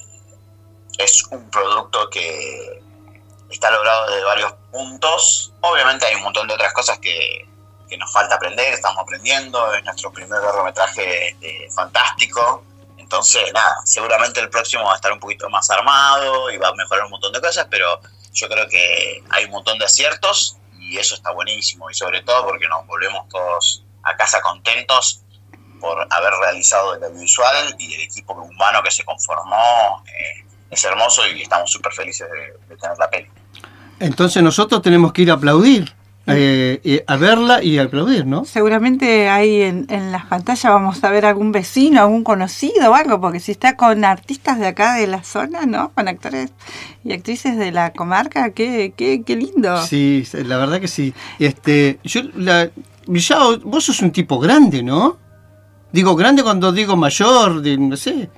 es un producto que está logrado desde varios puntos. Obviamente hay un montón de otras cosas que, que nos falta aprender, estamos aprendiendo, es nuestro primer largometraje eh, fantástico, entonces nada, seguramente el próximo va a estar un poquito más armado y va a mejorar un montón de cosas, pero yo creo que hay un montón de aciertos y eso está buenísimo, y sobre todo porque nos volvemos todos a casa contentos por haber realizado el audiovisual y el equipo humano que se conformó. eh, Es hermoso y estamos súper felices de, de tener la peli. Entonces nosotros tenemos que ir a aplaudir, eh, a verla y a aplaudir, ¿no? Seguramente ahí en, en las pantallas vamos a ver algún vecino, algún conocido o algo, porque si está con artistas de acá de la zona, ¿no? Con actores y actrices de la comarca, qué, qué, qué lindo. Sí, la verdad que sí. Este, yo, la, ya, vos sos un tipo grande, ¿no? Digo grande cuando digo mayor, de, no sé.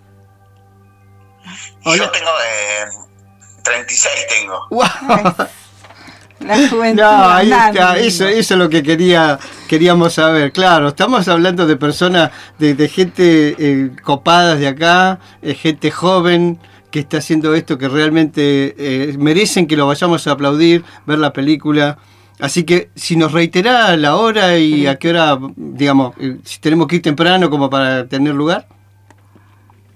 Hola. Yo tengo eh, treinta y seis tengo. Wow. La juventud. No, ahí está, eso, eso es lo que quería, queríamos saber. Claro, estamos hablando de personas, de, de gente eh, copadas de acá, eh, gente joven que está haciendo esto, que realmente eh, merecen que lo vayamos a aplaudir, ver la película. Así que si nos reiterá la hora y a qué hora, digamos, eh, si tenemos que ir temprano como para tener lugar.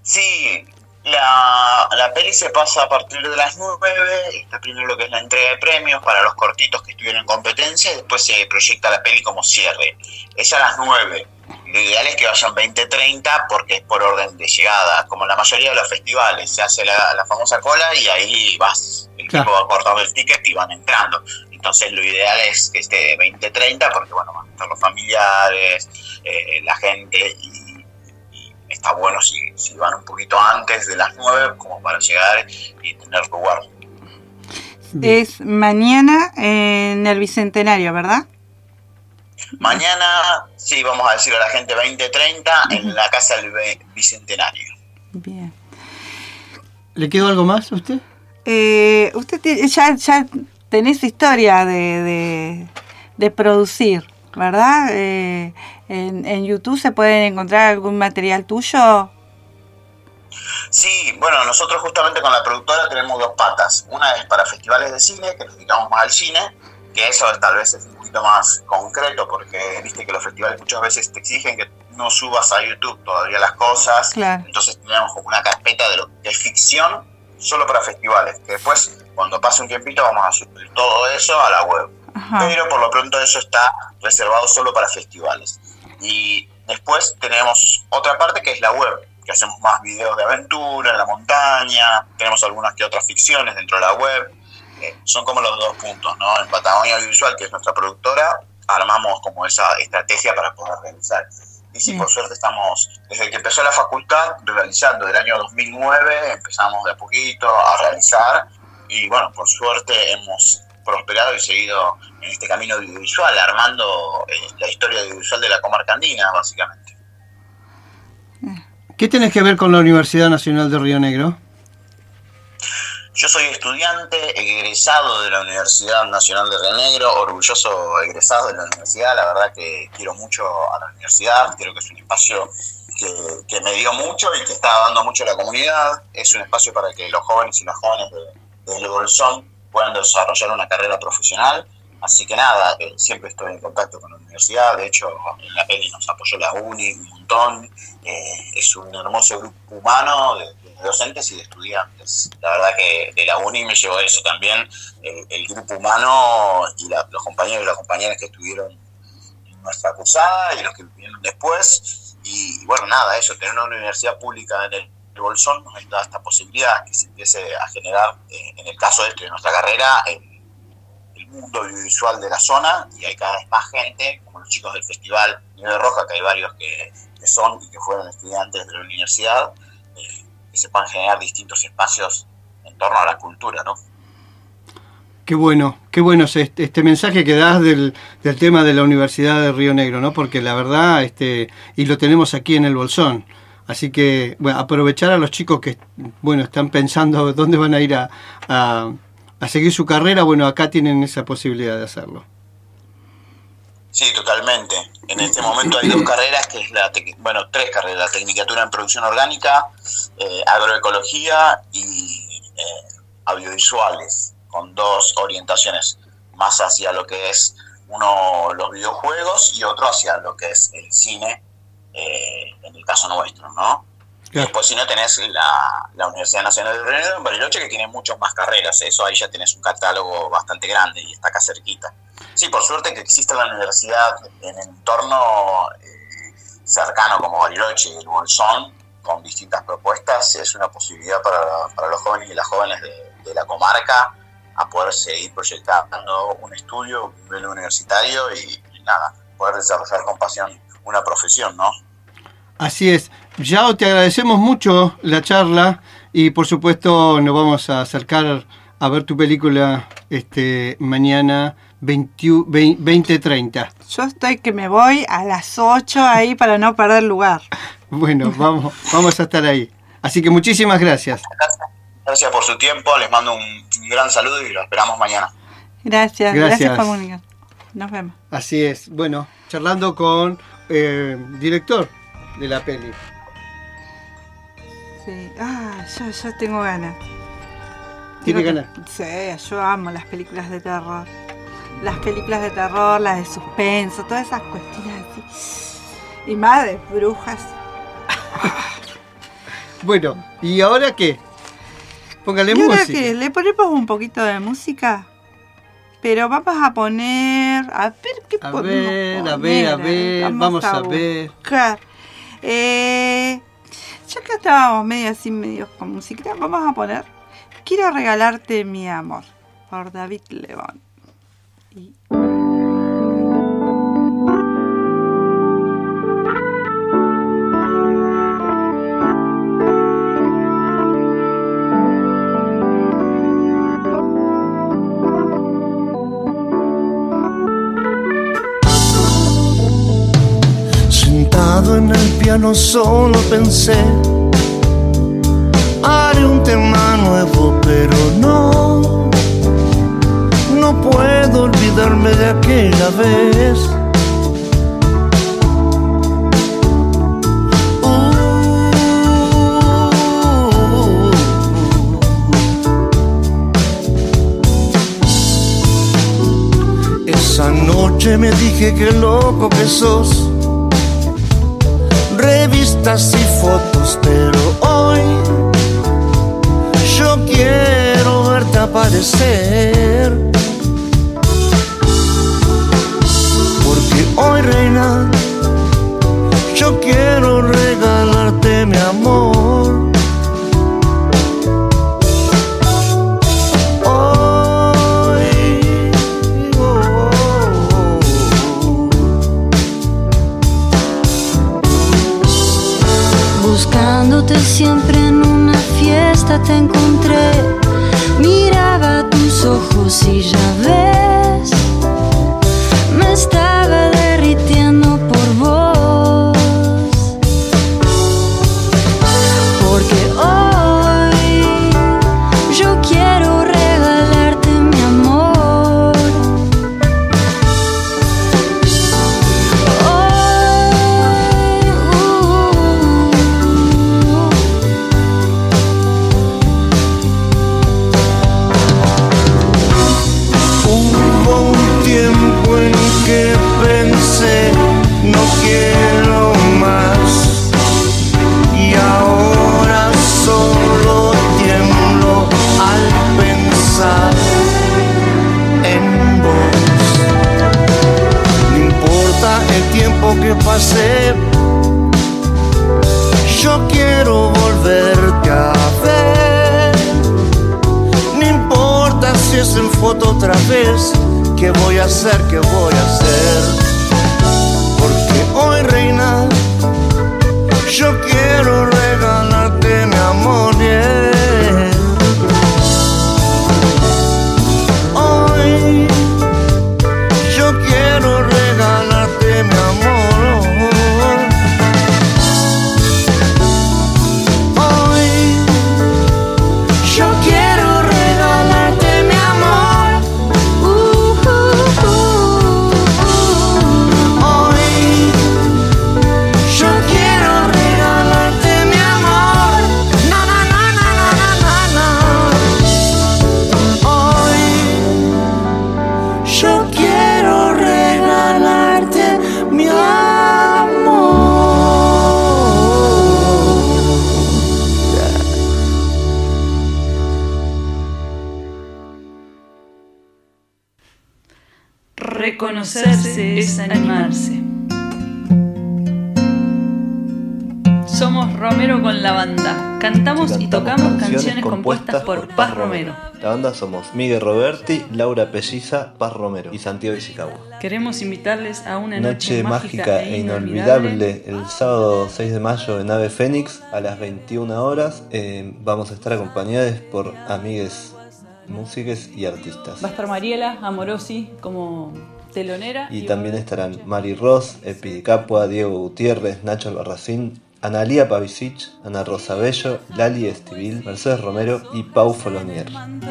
Sí, la, la peli se pasa a partir de las nueve, está primero lo que es la entrega de premios para los cortitos que estuvieron en competencia y después se proyecta la peli como cierre. Es a las nueve. Lo ideal es que vayan veinte treinta porque es por orden de llegada. Como la mayoría de los festivales, se hace la, la famosa cola y ahí vas, el Claro. tipo va cortando el ticket y van entrando. Entonces lo ideal es que esté veinte treinta porque bueno, van a estar los familiares, eh, la gente y, y está bueno si, si van un poquito antes de las nueve como para llegar y tener lugar. Es mañana en el Bicentenario, ¿verdad? Mañana, sí, vamos a decir a la gente veinte treinta en la Casa del Bicentenario. Bien. ¿Le quedó algo más a usted? Eh, usted tiene- ya, ya tenés historia de, de, de producir, ¿verdad? Eh, en, en YouTube se pueden encontrar algún material tuyo. Sí, bueno, nosotros justamente con la productora tenemos dos patas. Una es para festivales de cine, que nos dedicamos más al cine, que eso tal vez es un poquito más concreto, porque viste que los festivales muchas veces te exigen que no subas a YouTube todavía las cosas. Claro. Entonces tenemos como una carpeta de lo que es ficción solo para festivales, que después, cuando pase un tiempito, vamos a subir todo eso a la web. Ajá. Pero por lo pronto eso está reservado solo para festivales. Y después tenemos otra parte que es la web, que hacemos más videos de aventura en la montaña, tenemos algunas que otras ficciones dentro de la web. Eh, son como los dos puntos, ¿no? En Patagonia Audiovisual, que es nuestra productora, armamos como esa estrategia para poder realizar. Y sí, por suerte estamos, desde que empezó la facultad, realizando. Del año dos mil nueve empezamos de a poquito a realizar y bueno, por suerte hemos prosperado y seguido en este camino audiovisual, armando eh, la historia audiovisual de la comarca andina, básicamente. ¿Qué tenés que ver con la Universidad Nacional de Río Negro? Yo soy estudiante egresado de la Universidad Nacional de Río Negro, orgulloso egresado de la universidad. La verdad que quiero mucho a la universidad, creo que es un espacio que, que me dio mucho y que está dando mucho a la comunidad. Es un espacio para que los jóvenes y las jóvenes de, del Bolsón puedan desarrollar una carrera profesional. Así que nada, eh, siempre estoy en contacto con la universidad. De hecho, en la peli nos apoyó la UNI un montón. Eh, es un hermoso grupo humano de, de docentes y de estudiantes. La verdad que de la UNI me llevó eso también, el, el grupo humano y la, los compañeros y las compañeras que estuvieron en nuestra cursada y los que vinieron después. Y bueno, nada, eso, tener una universidad pública en el, el Bolsón nos da esta posibilidad que se empiece a generar, eh, en el caso este de nuestra carrera, el, el mundo audiovisual de la zona, y hay cada vez más gente, como los chicos del Festival Nieve Roja, que hay varios que, que son y que fueron estudiantes de la universidad, eh, que se puedan generar distintos espacios en torno a la cultura, ¿no? Qué bueno, qué bueno es este, este mensaje que das del, del tema de la Universidad de Río Negro, ¿no? Porque la verdad, este, y lo tenemos aquí en el Bolsón. Así que, bueno, aprovechar a los chicos que, bueno, están pensando dónde van a ir a, a, a seguir su carrera, bueno, acá tienen esa posibilidad de hacerlo. Sí, totalmente. En este momento hay dos carreras, que es la, tec- bueno, tres carreras, la Tecnicatura en Producción Orgánica, eh, Agroecología y eh, Audiovisuales, con dos orientaciones, más hacia lo que es uno los videojuegos y otro hacia lo que es el cine, eh, en el caso nuestro, ¿no? Y después si no tenés la, la Universidad Nacional de Río Negro en Bariloche, que tiene muchas más carreras, eso ahí ya tenés un catálogo bastante grande y está acá cerquita. Sí, por suerte que existe la universidad en el entorno eh, cercano como Bariloche y el Bolsón, con distintas propuestas, es una posibilidad para, para los jóvenes y las jóvenes de, de la comarca a poder seguir proyectando un estudio, un nivel universitario y, y nada, poder desarrollar con pasión una profesión, ¿no? Así es. Yao, te agradecemos mucho la charla y por supuesto nos vamos a acercar a ver tu película este mañana veinte treinta. Yo estoy que me voy a las ocho ahí para no perder lugar. Bueno, vamos, vamos a estar ahí. Así que muchísimas gracias. Gracias por su tiempo, les mando un gran saludo y lo esperamos mañana. Gracias, Gracias. gracias por comunicar. Nos vemos. Así es. Bueno, charlando con eh, director de la peli. Sí. Ah, yo, yo tengo ganas. ¿Tiene Tengo- ganas? Sí, yo amo las películas de terror. Las películas de terror, las de suspenso, todas esas cuestiones así. Y más de brujas. Bueno, ¿y ahora qué? Póngale ¿Y ahora música. qué? Le ponemos un poquito de música, pero vamos a poner... A ver qué A podemos ver, poner. a ver, a ver, vamos a ver. buscar. Eh, ya que estábamos medio así, medio con música, vamos a poner Quiero regalarte mi amor, por David Lebón. Y... Sentado en el piano solo pensé, haré un tema nuevo, pero no, no puedo olvidarme de aquella vez. Uh, esa noche me dije que loco que sos, revistas y fotos, pero hoy yo quiero verte aparecer. Porque hoy, reina, yo quiero regalarte mi amor. Buscándote siempre en una fiesta te encontré, miraba tus ojos y ya ves, me estaba derritiendo por vos, porque hoy yo quiero regalarte mi amor. Que pensé, no quiero más, y ahora solo tiemblo al pensar en vos. No importa el tiempo que pase, yo quiero volverte a ver. No importa si es en foto otra vez, ¿qué voy a hacer? ¿Qué voy a hacer? Porque hoy, reina, yo quiero regalarte mi amor, yeah. Hoy yo quiero regalarte mi amor. Hoy yo quiero regalarte mi amor. Reconocerse es animarse. Somos Romero con la banda. Cantamos y, y tocamos canciones compuestas por Paz Romero. La banda somos Miguel Roberti, Laura Pelliza, Paz Romero y Santiago Ishikawa. Queremos invitarles a una noche, noche mágica e inolvidable el sábado seis de mayo en Ave Fénix a las veintiuna horas. Eh, vamos a estar acompañados por amigues, músicos y artistas. Va a estar Mariela Amorosi como telonera. Y, y también estarán Mari Ross, Epi Di Capua, Diego Gutiérrez, Nacho Albarracín, Analía Pavicic, Ana Rosa Bello, Lali Estivil, Mercedes Romero y Pau Folonier.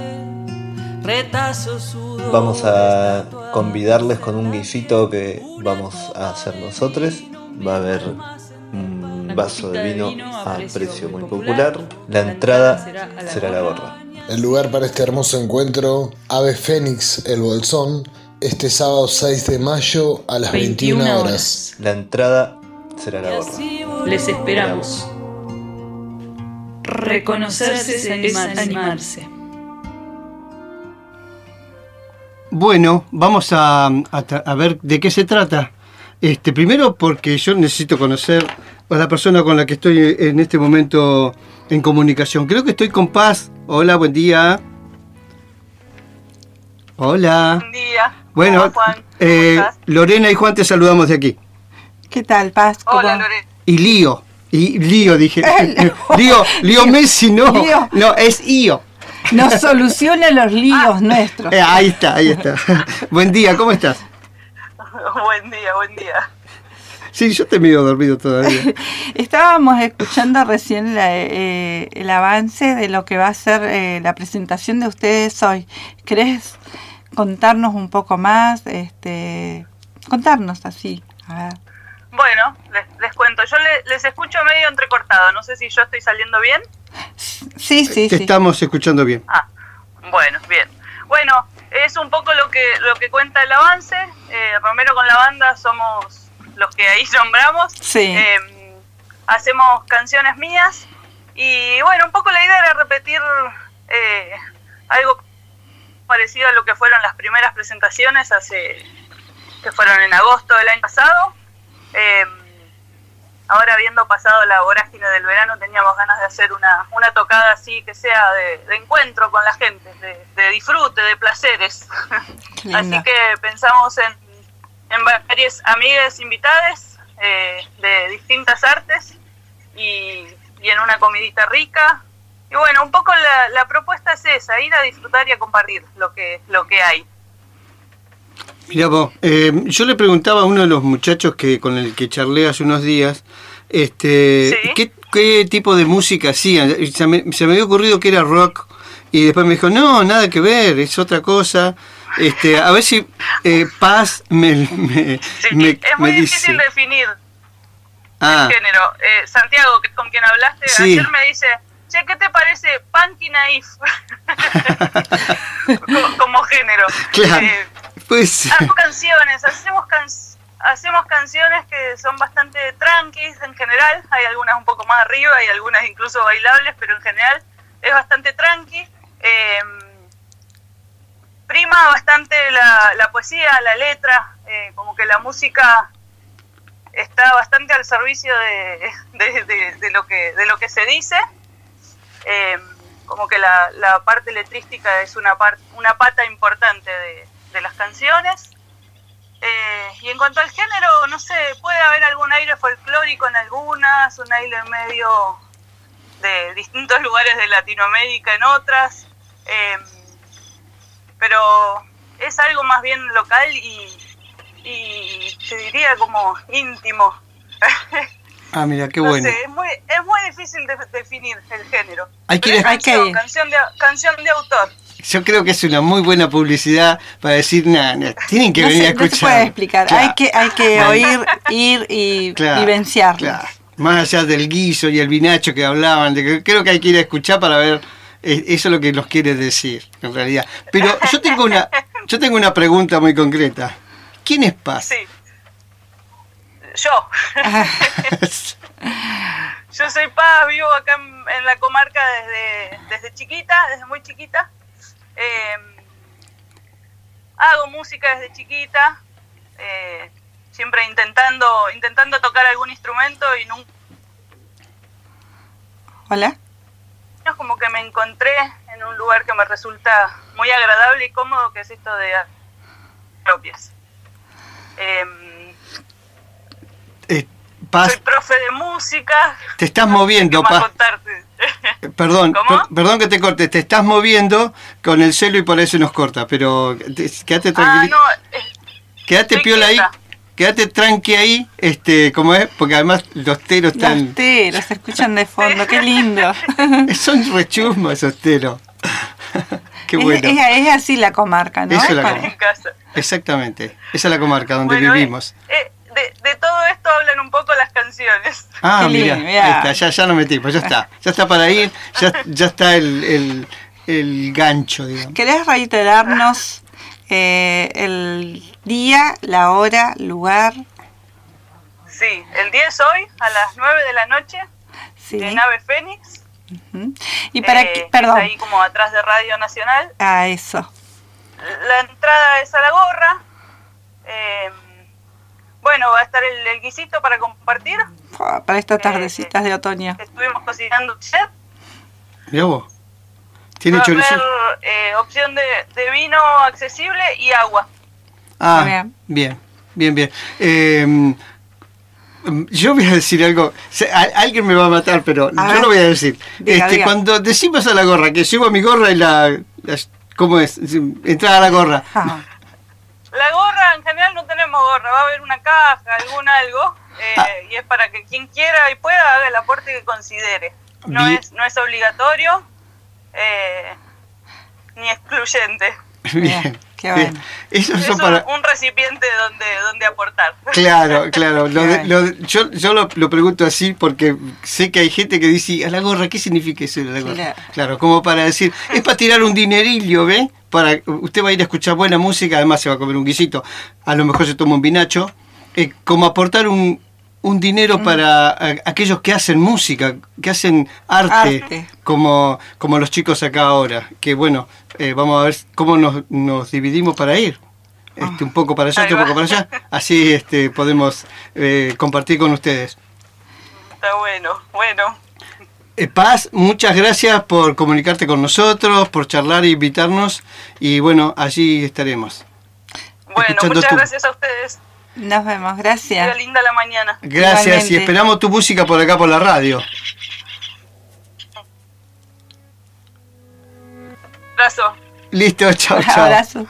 Vamos a convidarles con un guisito que vamos a hacer nosotros. Va a haber un vaso de vino a precio muy popular. La entrada será la gorra. El lugar para este hermoso encuentro, Ave Fénix, El Bolsón, este sábado seis de mayo a las veintiuna horas. La entrada será la gorra. Les esperamos. Reconocerse es animarse. animarse. Bueno, vamos a, a, a ver de qué se trata. Este, primero porque yo necesito conocer a la persona con la que estoy en este momento en comunicación. Creo que estoy con Paz. Hola, buen día. Hola. Buen día. Bueno, Hola, Juan. eh, Lorena y Juan te saludamos de aquí. ¿Qué tal, Paz? Hola, Lorena. Y Lío. Y Lío, dije. Lío, Lío Messi, no. Lío. No, es Ío. Nos soluciona los líos nuestros. Eh, ahí está, ahí está. Buen día, ¿cómo estás? Buen día, buen día. Sí, yo te medio dormido todavía. Estábamos escuchando recién la, eh, el avance de lo que va a ser eh, la presentación de ustedes hoy. ¿Querés contarnos un poco más? Este, contarnos así. A ver. Bueno, les, les cuento. Yo le, les escucho medio entrecortado. No sé si yo estoy saliendo bien. Sí, sí, Te sí. estamos escuchando bien. Ah, bueno, bien. Bueno, es un poco lo que lo que cuenta el avance. Eh, Romero con la banda somos los que ahí nombramos. Sí. Eh, hacemos canciones mías y bueno, un poco la idea era repetir eh, algo parecido a lo que fueron las primeras presentaciones hace que fueron en agosto del año pasado. Eh, ahora habiendo pasado la vorágine del verano teníamos ganas de hacer una, una tocada así que sea de, de encuentro con la gente, de, de disfrute, de placeres. Así que pensamos en, en varias amigas invitadas eh, de distintas artes y, y en una comidita rica. Y bueno, un poco la, la propuesta es esa, ir a disfrutar y a compartir lo que, lo que hay. Mira vos, eh, yo le preguntaba a uno de los muchachos que con el que charlé hace unos días, este, ¿Sí? ¿qué, qué tipo de música hacían? Se me, se me había ocurrido que era rock y después me dijo, no, nada que ver, es otra cosa. Este, a ver si eh, Paz me, me, Sí, me, es muy me difícil dice. definir Ah, el género. Eh, Santiago, que con quien hablaste Sí. ayer, me dice, che, ¿qué te parece Punky Naif? como, como género. claro, Eh, pues Hacemos canciones, hacemos can hacemos canciones que son bastante tranquis en general, hay algunas un poco más arriba, hay algunas incluso bailables, pero en general es bastante tranqui. Eh, prima bastante la, la poesía, la letra, eh, como que la música está bastante al servicio de, de, de, de lo que de lo que se dice. Eh, como que la, la parte letrística es una, part, una pata importante de de las canciones. Eh, y en cuanto al género, no sé, puede haber algún aire folclórico en algunas, un aire medio de distintos lugares de Latinoamérica en otras, eh, pero es algo más bien local y, y se diría como íntimo. ah, mira, qué no bueno. sé, es muy, es muy difícil de definir el género. Hay que Pero es ir- hay canción, que- canción, de, canción de autor. Yo creo que es una muy buena publicidad para decir, nada, nah, tienen que No venir se, a no se escuchar. puede explicar. Claro. Hay que, hay que Claro. oír, ir y Claro, vivenciarlo. claro. Más allá del guiso y el vinacho que hablaban, de que creo que hay que ir a escuchar para ver eh, eso es lo que nos quiere decir, en realidad. Pero yo tengo una, yo tengo una pregunta muy concreta. ¿Quién es Paz? Sí. Yo. Yo soy Paz, vivo acá en, en la comarca desde, desde chiquita, desde muy chiquita. Eh, hago música desde chiquita, eh, siempre intentando intentando tocar algún instrumento y nunca. Hola. Es como que me encontré en un lugar que me resulta muy agradable y cómodo, que es esto de propias. Eh, Eh, Paz, soy profe de música. te estás moviendo, ¿Qué más Paz. contarte? Perdón, ¿Cómo? per- perdón que te corte, te estás moviendo con el celo y por eso nos corta, pero te- quédate Ah, tranquilo. no, eh, Quédate estoy piola ahí, quieta. quédate tranqui ahí, este, como es, porque además los teros están... Los teros se escuchan de fondo, qué lindo. Son rechusmos esos teros. Qué Es- bueno. Es, es así la comarca, ¿no? Eso es la Para- comarca. Exactamente, esa es la comarca donde Bueno, vivimos. eh, de, de todo esto hablan un poco las canciones. Ah, Qué mira, lindo, mirá. ahí está, ya, ya nos metimos, ya está, ya está para ir, ya, ya está el, el, el gancho, digamos. ¿Querés reiterarnos eh, el día, la hora, lugar? Sí, el diez hoy a las nueve de la noche Sí. en Ave Fénix. Uh-huh. ¿Y para eh, qué? Perdón. Está ahí como atrás de Radio Nacional. Ah, eso. La entrada es a la gorra. Eh, bueno, va a estar el, el guisito para compartir. Oh, para estas tardecitas eh, de otoño. Estuvimos cocinando ayer. Mirá vos. ¿Tiene va chorizo? a haber eh, opción de, de vino accesible y agua. Ah, bien, bien, bien. bien. Eh, yo voy a decir algo. Alguien me va a matar, pero a yo ver. lo voy a decir. Diga, este, diga. Cuando decimos a la gorra, que llevo mi gorra y la... la ¿Cómo es? Entrar a la gorra. Ah. La gorra, en general no tenemos gorra. Va a haber una caja, algún algo. Eh, ah. Y es para que quien quiera y pueda haga el aporte que considere. No, es, no es obligatorio. Eh, ni excluyente. Bien, qué bueno. Eso es son un, para... un recipiente donde, donde aportar. Claro, claro. Lo de, lo de, yo yo lo, lo pregunto así porque sé que hay gente que dice, a la gorra, ¿qué significa eso de la gorra? Claro, claro, como para decir, es para tirar un dinerillo, ¿ve? Para, usted va a ir a escuchar buena música, además se va a comer un guisito, a lo mejor se toma un vinacho, eh, como aportar un... un dinero mm. para a, aquellos que hacen música, que hacen arte, arte. Como, como los chicos acá ahora, que bueno, eh, vamos a ver cómo nos, nos dividimos para ir, este, oh. un poco para allá, otro poco para allá, así este, podemos eh, compartir con ustedes. Está bueno, bueno. Eh, Paz, muchas gracias por comunicarte con nosotros, por charlar e invitarnos, y bueno, allí estaremos. Bueno, muchas tu... gracias a ustedes. Nos vemos, gracias. Qué linda la mañana. Gracias. Igualmente. Y esperamos tu música por acá por la radio. Abrazo. Listo, chao, chao. Abrazo.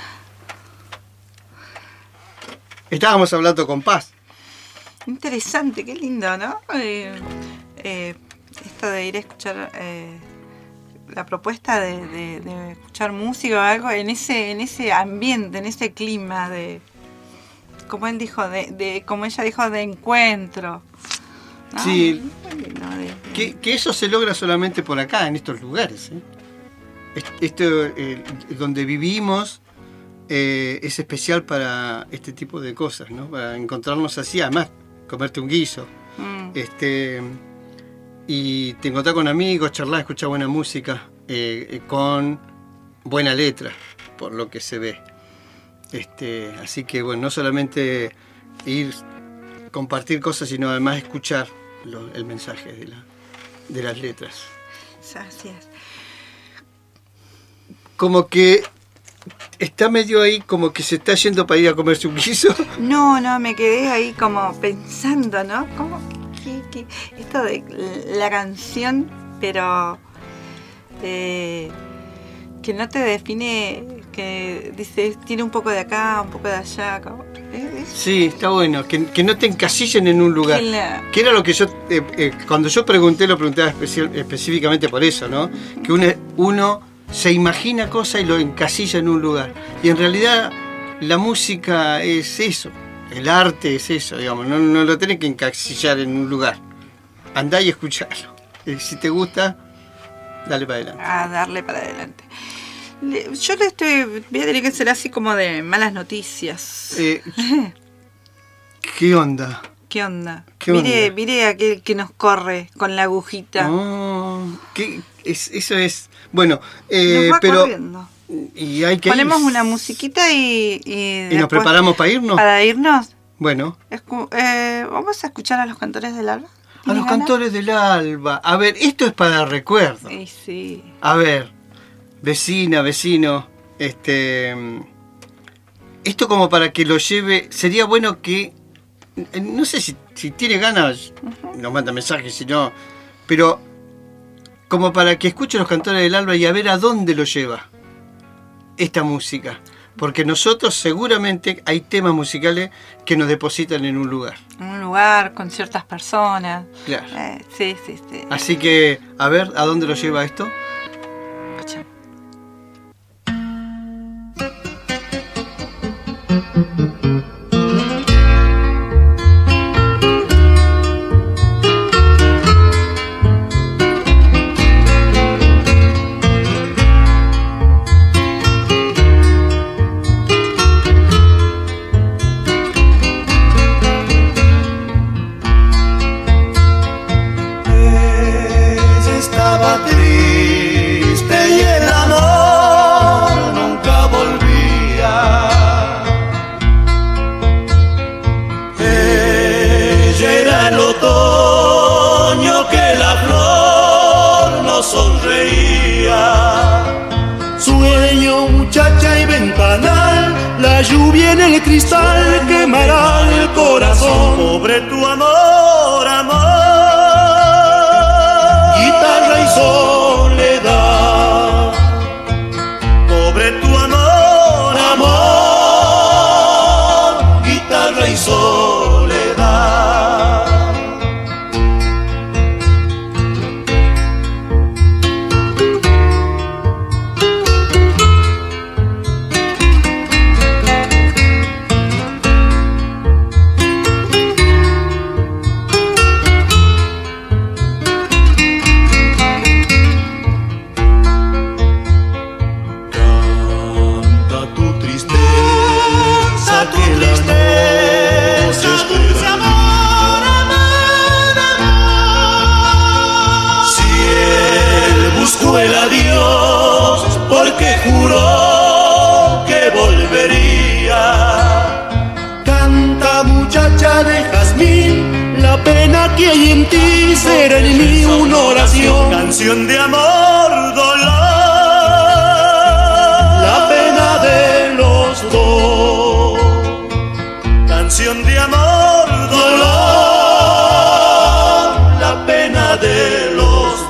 Estábamos hablando con Paz. Interesante, qué lindo, ¿no? Eh, eh, esto de ir a escuchar eh, la propuesta de, de, de escuchar música o algo en ese, en ese ambiente, en ese clima de... como él dijo, de, de como ella dijo, de encuentro. ¿No? Sí, no, de, de... Que, que eso se logra solamente por acá, en estos lugares. ¿eh? Esto, eh, donde vivimos, eh, es especial para este tipo de cosas, ¿no? Para encontrarnos así, además, comerte un guiso. Mm. Este, y te encontrás con amigos, charlar, escuchar buena música, eh, con buena letra, por lo que se ve. Este, así que bueno, no solamente ir compartir cosas, sino además escuchar lo, el mensaje de, la, de las letras. Así es. Como que está medio ahí, como que se está yendo para ir a comerse un guiso. No, no, me quedé ahí como pensando, ¿no? ¿Cómo que, que esto de la canción, pero eh, que no te define, que dice, tiene un poco de acá, un poco de allá. Como, ¿eh? Sí, está bueno, que, que no te encasillen en un lugar. Que, la... que era lo que yo, eh, eh, cuando yo pregunté, lo preguntaba especi- específicamente por eso, ¿no? Que uno, uno se imagina cosas y lo encasilla en un lugar. Y en realidad la música es eso, el arte es eso, digamos, no, no lo tenés que encasillar en un lugar. Andá y escuchalo. Y si te gusta, dale para adelante. A darle para adelante. Yo le estoy, voy a tener que ser así como de malas noticias. Eh, ¿Qué onda? ¿Qué onda? ¿Qué mire, onda? mire aquel que nos corre con la agujita. Oh, ¿qué? Es, eso es. Bueno, eh, nos va pero. corriendo. Y hay que Ponemos ir. una musiquita y. ¿Y, ¿Y nos preparamos para irnos? Para irnos. Bueno. Escu- eh, Vamos a escuchar a los cantores del alba. A los ganas? Cantores del alba. A ver, esto es para recuerdo. Sí, sí. A ver, vecina, vecino, este. Esto como para que lo lleve. Sería bueno que. No sé si, si tiene ganas, uh-huh. nos manda mensajes, si no. Pero como para que escuche los cantores del alba y a ver a dónde lo lleva esta música. Porque nosotros seguramente hay temas musicales que nos depositan en un lugar. En un lugar con ciertas personas. Claro. Eh, sí, sí, sí. Así que, a ver, ¿a dónde lo lleva esto? Escucha. Estaba muchacha y ventanal, la lluvia en el cristal quemará el corazón. Pobre tu amor, amor, guitarra y soledad. Pobre tu amor, amor, guitarra y soledad. El adiós porque juró que volvería. Canta muchacha de jazmín, la pena que hay en ti será en mí una oración. Canción de amor, dolor, la pena de los dos. Canción de amor, dolor, la pena de los dos.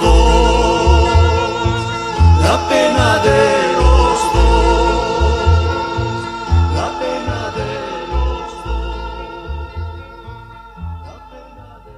La pena de los dos, la pena de los dos, la pena de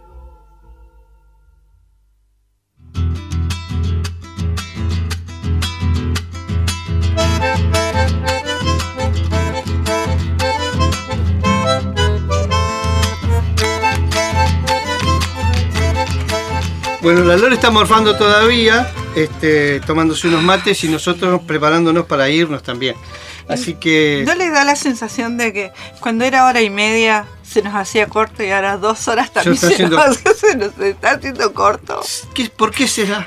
Bueno, la Lore está morfando todavía, este, tomándose unos mates y nosotros preparándonos para irnos también. Así que... ¿No les da la sensación de que cuando era hora y media se nos hacía corto y ahora dos horas también se, haciendo... nos, se nos está haciendo corto? ¿Qué, ¿Por qué será?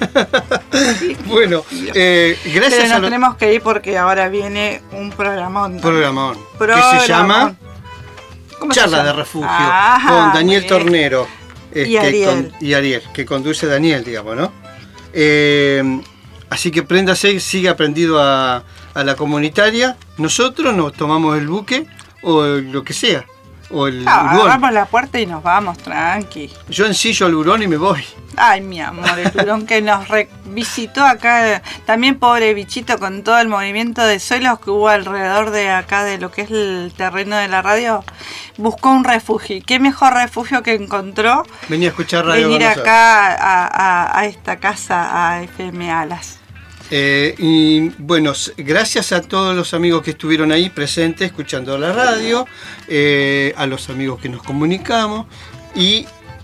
Bueno, eh, gracias Pero nos a lo... tenemos que ir porque ahora viene un programón. Programón. Programón. Que se llama Charla se llama? de Refugio, Ajá, con Daniel Tornero. Y Este, Ariel. Con, y Ariel, que conduce Daniel, digamos, ¿no? Eh, así que préndase, siga aprendido a, a la comunitaria. Nosotros nos tomamos el buque o lo que sea. O el Ah, hurón. agarramos la puerta y nos vamos, tranqui. Yo ensillo al hurón y me voy. Ay, mi amor, el hurón que nos re- visitó acá. También pobre bichito con todo el movimiento de suelos que hubo alrededor de acá de lo que es el terreno de la radio. Buscó un refugio. ¿Y qué mejor refugio que encontró? Venía a escuchar radio. Venir con nosotros. acá a, a, a esta casa, a F M Alas. Eh, y bueno, s- gracias a todos los amigos que estuvieron ahí presentes escuchando la radio, eh, a los amigos que nos comunicamos y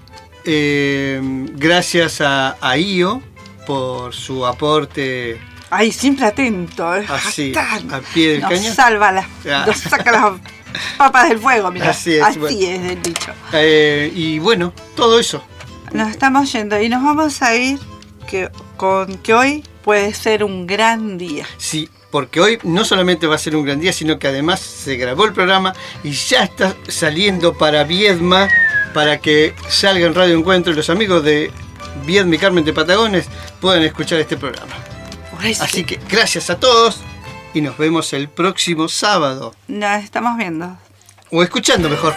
eh, gracias a, a I O por su aporte. Ay, siempre atento. ¿eh? Así, Hasta a pie del nos cañón. salva las, Ah. nos saca las papas del fuego, mira. Así es, Así bueno. es el dicho. Eh, y bueno, todo eso. Nos estamos yendo y nos vamos a ir que, con que hoy puede ser un gran día. Sí, porque hoy no solamente va a ser un gran día, sino que además se grabó el programa y ya está saliendo para Viedma, para que salga en Radio Encuentro y los amigos de Viedma y Carmen de Patagones puedan escuchar este programa. Así que gracias a todos y nos vemos el próximo sábado. Nos estamos viendo. O escuchando mejor.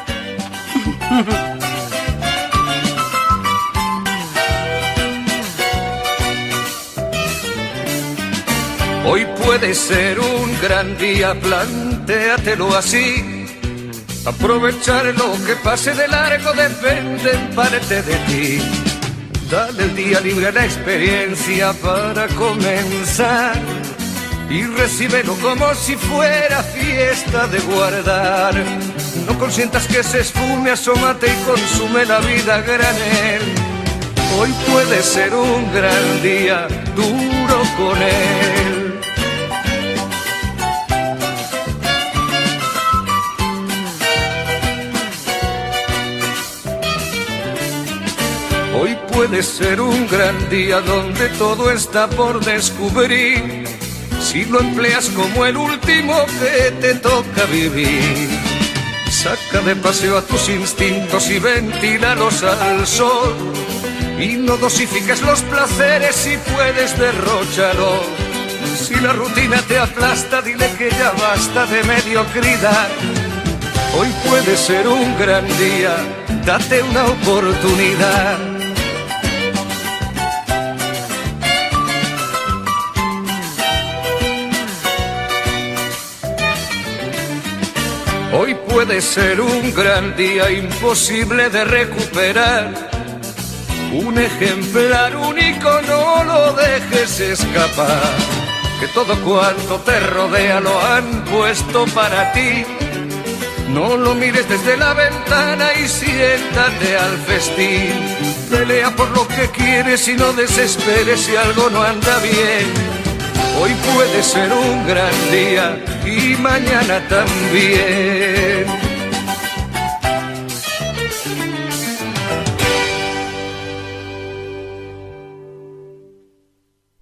Hoy puede ser un gran día, plantéatelo así. Aprovechar lo que pase de largo depende en parte de ti. Dale el día libre a la experiencia para comenzar y recíbelo como si fuera fiesta de guardar. No consientas que se esfume, asómate y consume la vida a granel. Hoy puede ser un gran día, duro con él. Hoy puede ser un gran día donde todo está por descubrir, si lo empleas como el último que te toca vivir. Saca de paseo a tus instintos y ventílalos al sol, y no dosifiques los placeres si puedes derróchalos. Si la rutina te aplasta, dile que ya basta de mediocridad. Hoy puede ser un gran día, date una oportunidad. Hoy puede ser un gran día imposible de recuperar. Un ejemplar único, no lo dejes escapar. Que todo cuanto te rodea lo han puesto para ti. No lo mires desde la ventana y siéntate al festín. Pelea por lo que quieres y no desesperes si algo no anda bien. Hoy puede ser un gran día y mañana también.